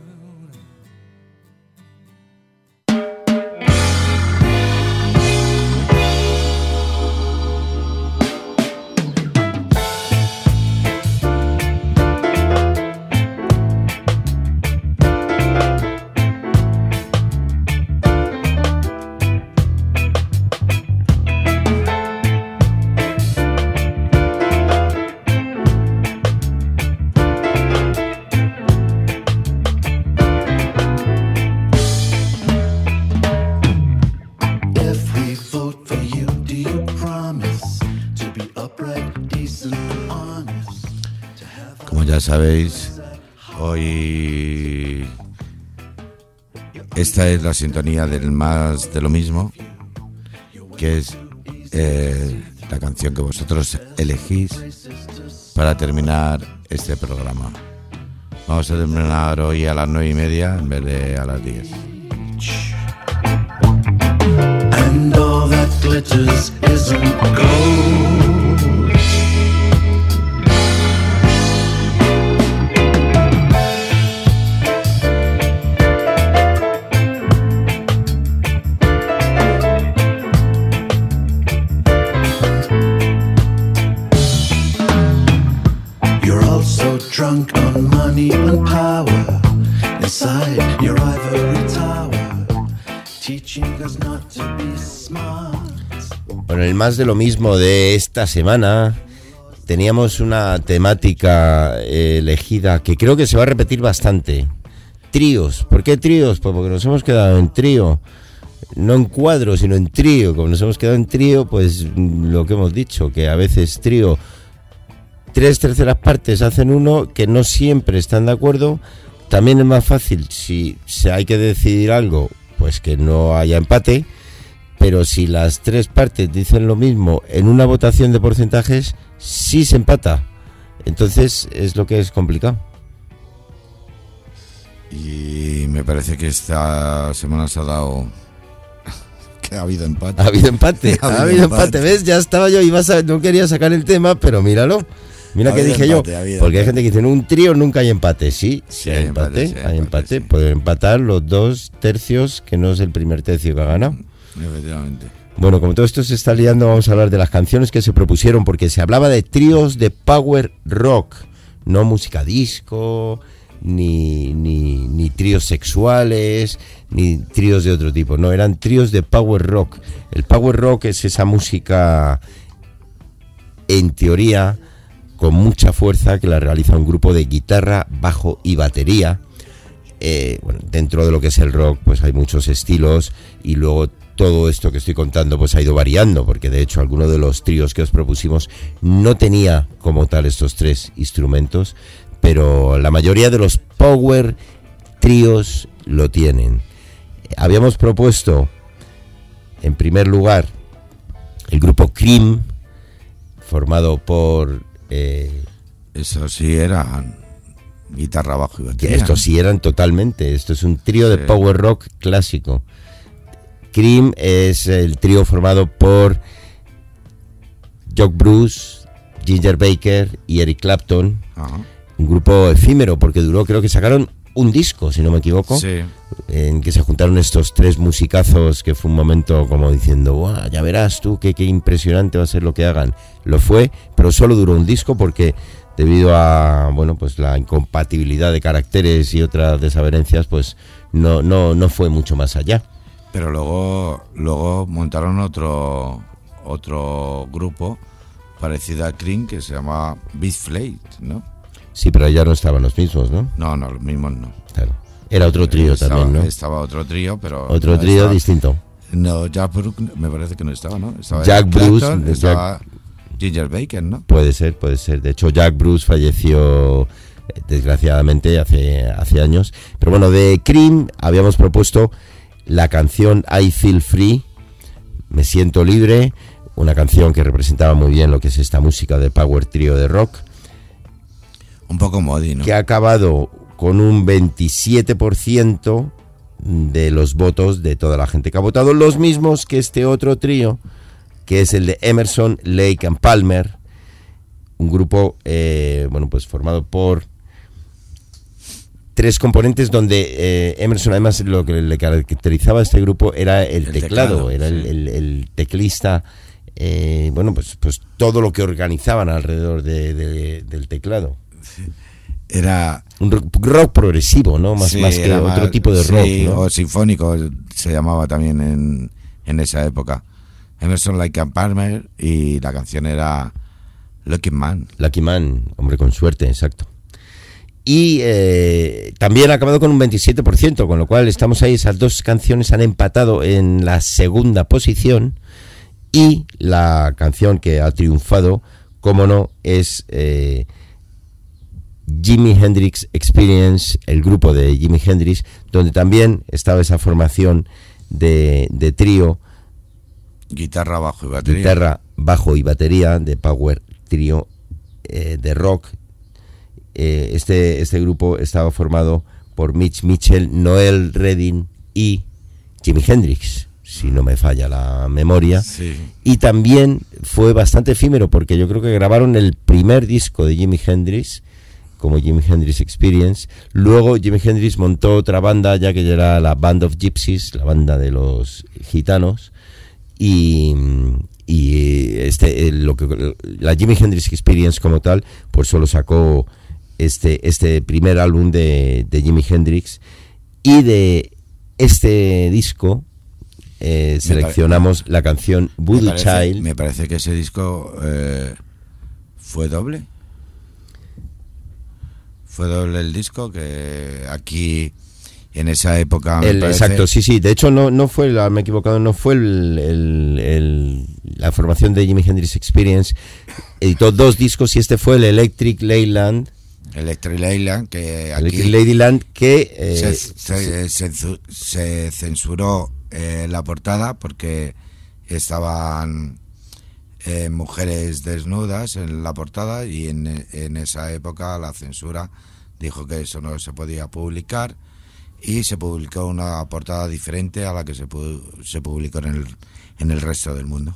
Ya sabéis, hoy esta es la sintonía del más de lo mismo, que es eh, la canción que vosotros elegís para terminar este programa. Vamos a terminar hoy a las nueve y media en vez de a las diez. And all that glitters isn't gold. Drunk on money and power, inside your ivory tower, teaching us not to be smart. Bueno, el más de lo mismo de esta semana, teníamos una temática eh, elegida que creo que se va a repetir bastante. Tríos. ¿Por qué tríos? Pues porque nos hemos quedado en trío. No en cuadro, sino en trío. Como nos hemos quedado en trío, pues lo que hemos dicho, que a veces trío... Tres terceras partes hacen uno, que no siempre están de acuerdo. También es más fácil si, si hay que decidir algo, pues que no haya empate. Pero si las tres partes dicen lo mismo en una votación de porcentajes, sí se empata. Entonces es lo que es complicado. Y me parece que esta semana se ha dado... que ha habido empate. Ha habido empate, ha habido, ha habido empate. empate. ¿Ves? Ya estaba yo, iba a, no quería sacar el tema, pero míralo. Mira que dije empate, yo, porque hay gente que dice, en un trío nunca hay empate. Sí, sí, sí hay empate, empate, sí, hay empate, empate. Sí. Pueden empatar los dos tercios, que no es el primer tercio que ha ganado. Efectivamente. Bueno, como todo esto se está liando, vamos a hablar de las canciones que se propusieron, porque se hablaba de tríos de power rock, no música disco, ni, ni, ni tríos sexuales, ni tríos de otro tipo, no, eran tríos de power rock. El power rock es esa música, en teoría, con mucha fuerza, que la realiza un grupo de guitarra, bajo y batería. Eh, bueno, dentro de lo que es el rock, pues hay muchos estilos, y luego todo esto que estoy contando pues ha ido variando, porque de hecho alguno de los tríos que os propusimos no tenía como tal estos tres instrumentos, pero la mayoría de los power tríos lo tienen. Habíamos propuesto, en primer lugar, el grupo Cream, formado por... Eh, Eso sí eran guitarra, bajo y batería. Esto sí eran totalmente. Esto es un trío de sí. power rock clásico. Cream es el trío formado por Jock Bruce, Ginger Baker y Eric Clapton. Ajá. Un grupo efímero, porque duró, creo que sacaron un disco, si no me equivoco, sí. en que se juntaron estos tres musicazos, que fue un momento como diciendo, wow, ya verás tú qué, qué impresionante va a ser lo que hagan. Lo fue, pero solo duró un disco, porque debido a, bueno, pues la incompatibilidad de caracteres y otras desavenencias, pues no, no, no fue mucho más allá. Pero luego, luego montaron otro, otro grupo parecido a Cream, que se llama Beat Flight, ¿no? Sí, pero ya no estaban los mismos, ¿no? No, no, los mismos no. Claro. Era otro trío estaba, también, ¿no? Estaba otro trío, pero... Otro no trío estaba, distinto. No, Jack Bruce me parece que no estaba, ¿no? Estaba Jack Bruce... Clapton, estaba Jack, Ginger Baker, ¿no? Puede ser, puede ser. De hecho, Jack Bruce falleció, desgraciadamente, hace, hace años. Pero bueno, de Cream habíamos propuesto la canción I Feel Free, Me Siento Libre, una canción que representaba muy bien lo que es esta música de power trío de rock. Un poco modi, ¿no? Que ha acabado con un veintisiete por ciento de los votos de toda la gente que ha votado, los mismos que este otro trío, que es el de Emerson, Lake and Palmer, un grupo eh, bueno, pues formado por tres componentes donde eh, Emerson, además, lo que le caracterizaba a este grupo era el, el teclado, teclado, era sí. el, el, el teclista, eh, bueno, pues, pues todo lo que organizaban alrededor de, de, del teclado. Sí. Era un rock, rock progresivo, ¿no? Más, sí, más que otro más, tipo de rock, sí, ¿no? O sinfónico se llamaba también en, en esa época. Emerson, Lake and Palmer, y la canción era Lucky Man. Lucky Man, hombre con suerte, exacto. Y eh, también ha acabado con un veintisiete por ciento, con lo cual estamos ahí, esas dos canciones han empatado en la segunda posición, y la canción que ha triunfado, como no, es eh, Jimi Hendrix Experience, el grupo de Jimi Hendrix, donde también estaba esa formación de, de trío, guitarra, bajo y batería, guitarra, bajo y batería, de power trío, eh, de rock. Eh, este, este grupo estaba formado por Mitch Mitchell, Noel Redding y Jimi Hendrix, si no me falla la memoria. Sí. Y también fue bastante efímero, porque yo creo que grabaron el primer disco de Jimi Hendrix como Jimi Hendrix Experience. Luego Jimi Hendrix montó otra banda, ya que ya era la Band of Gypsies, la banda de los gitanos, y, y este lo que la Jimi Hendrix Experience como tal, pues solo sacó este este primer álbum de, de Jimi Hendrix. Y de este disco eh, seleccionamos pare- la canción Voodoo me parece, Child. Me parece que ese disco eh, fue doble. Fue doble el disco, que aquí en esa época me el, parece... Exacto, sí, sí. De hecho, no no fue, la, me he equivocado, no fue el, el, el, la formación de Jimi Hendrix Experience. Editó dos discos, y este fue el Electric Ladyland. Electric Ladyland, que aquí... Electric Ladyland, que... Eh, se, se, se, se censuró eh, la portada porque estaban eh, mujeres desnudas en la portada, y en, en esa época la censura dijo que eso no se podía publicar, y se publicó una portada diferente a la que se, pu- se publicó en el, en el resto del mundo.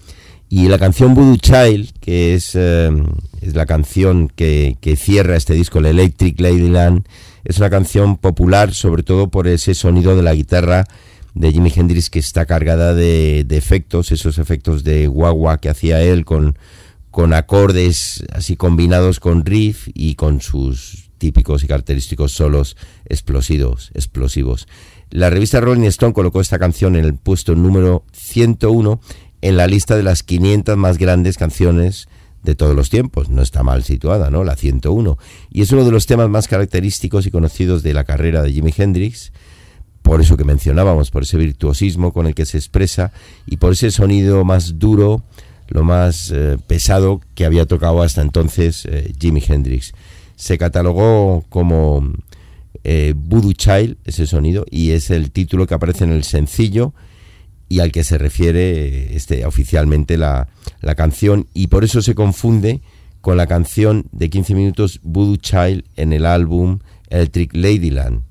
Y la canción Voodoo Child, que es, eh, es la canción que, que cierra este disco, el Electric Ladyland, es una canción popular sobre todo por ese sonido de la guitarra de Jimi Hendrix, que está cargada de, de efectos, esos efectos de guagua que hacía él, con, con acordes así combinados con riff y con sus típicos y característicos solos explosivos, explosivos. La revista Rolling Stone colocó esta canción en el puesto número ciento uno en la lista de las quinientas más grandes canciones de todos los tiempos. No está mal situada, ¿no? La ciento uno. Y es uno de los temas más característicos y conocidos de la carrera de Jimi Hendrix, por eso que mencionábamos, por ese virtuosismo con el que se expresa y por ese sonido más duro, lo más eh, pesado que había tocado hasta entonces eh, Jimi Hendrix. Se catalogó como eh, Voodoo Child, ese sonido, y es el título que aparece en el sencillo y al que se refiere este, oficialmente la, la canción, y por eso se confunde con la canción de quince minutos Voodoo Child en el álbum Electric Ladyland.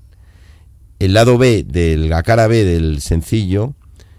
El lado B, de la cara B del sencillo,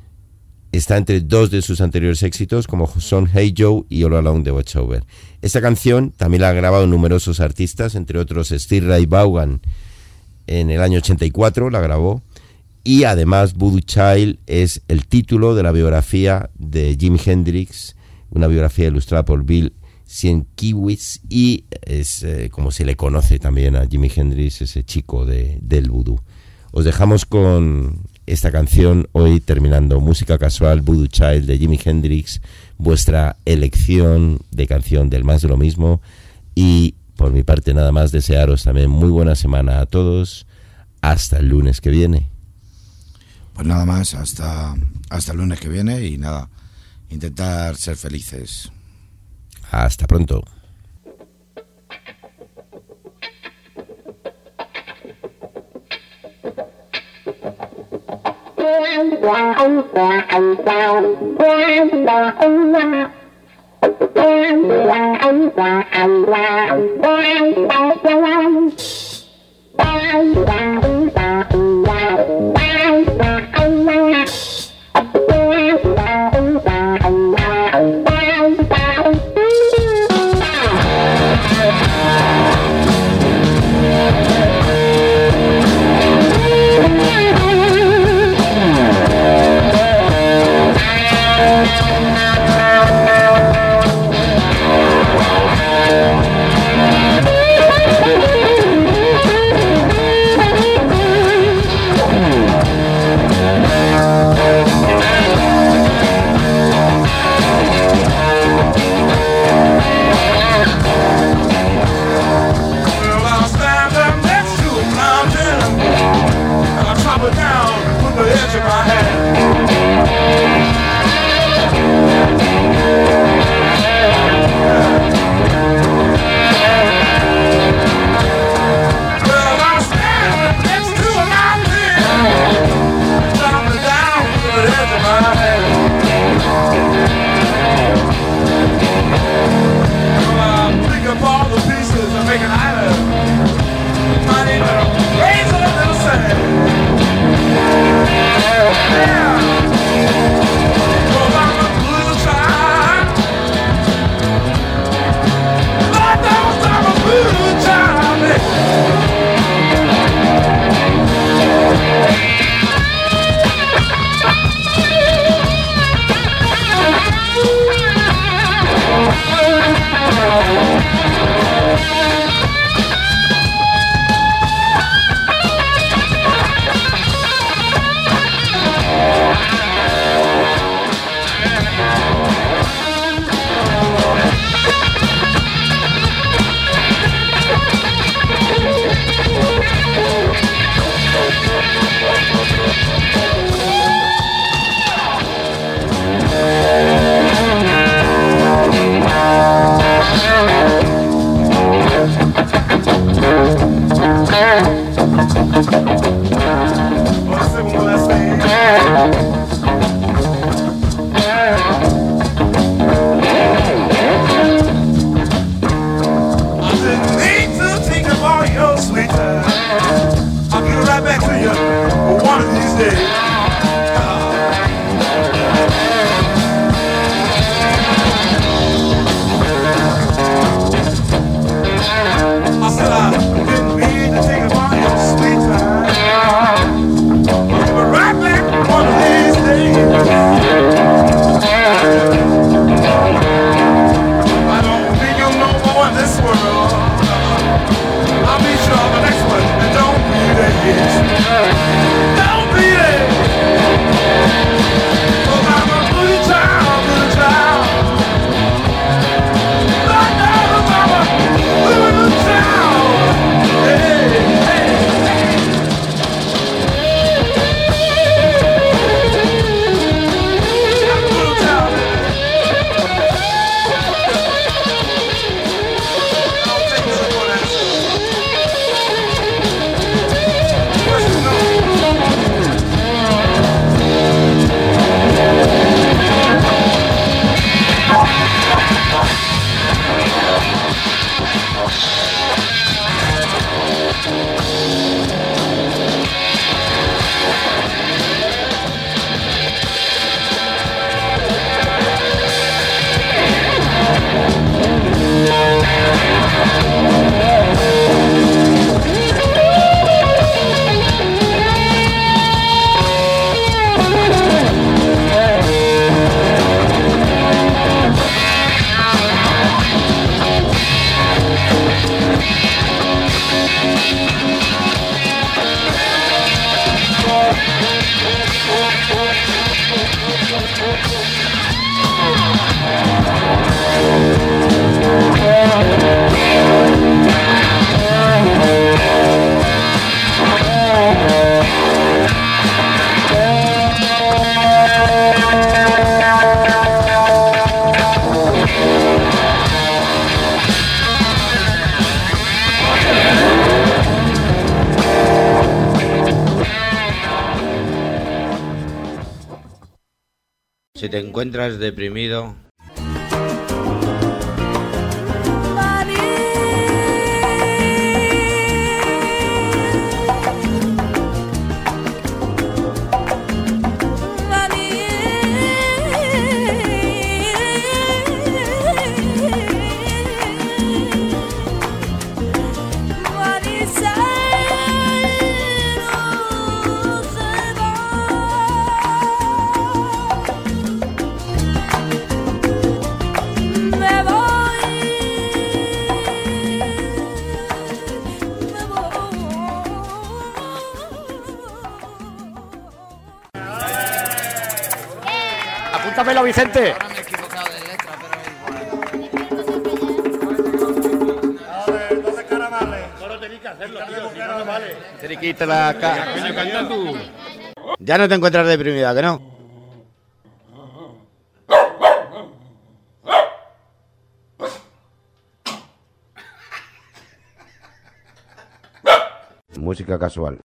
está entre dos de sus anteriores éxitos, como son Hey Joe y All Along the Watchtower. Esta canción también la han grabado numerosos artistas, entre otros Steve Ray Vaughan en el año ochenta y cuatro, la grabó. Y además Voodoo Child es el título de la biografía de Jimi Hendrix, una biografía ilustrada por Bill Sienkiewicz, y es eh, como se le conoce también a Jimi Hendrix, ese chico de, del vudú. Os dejamos con esta canción hoy, terminando Música Casual, Voodoo Child de Jimi Hendrix, vuestra elección de canción del más de lo mismo. Y por mi parte nada más, desearos también muy buena semana a todos, hasta el lunes que viene. Pues nada más, hasta, hasta el lunes que viene, y nada, intentar ser felices. Hasta pronto. Bye. edge of my hand. Well, I'm standing next to a mountain, jumping down to the edge of my hand. Well, I pick up all the pieces and make an island. I need to raise a little sand. Yeah. Well, I'm a little child. Lord knows I'm a little child. Si te encuentras deprimido, Apúntamelo, Vicente. Ahora me he equivocado de letra, pero ¿Dónde cara vale? Solo tenéis que hacerlo, tío, si no, no vale. Tienes que irte la cara. Coño, canta tú. Ya no te encuentras deprimida, ¿que no? Música casual.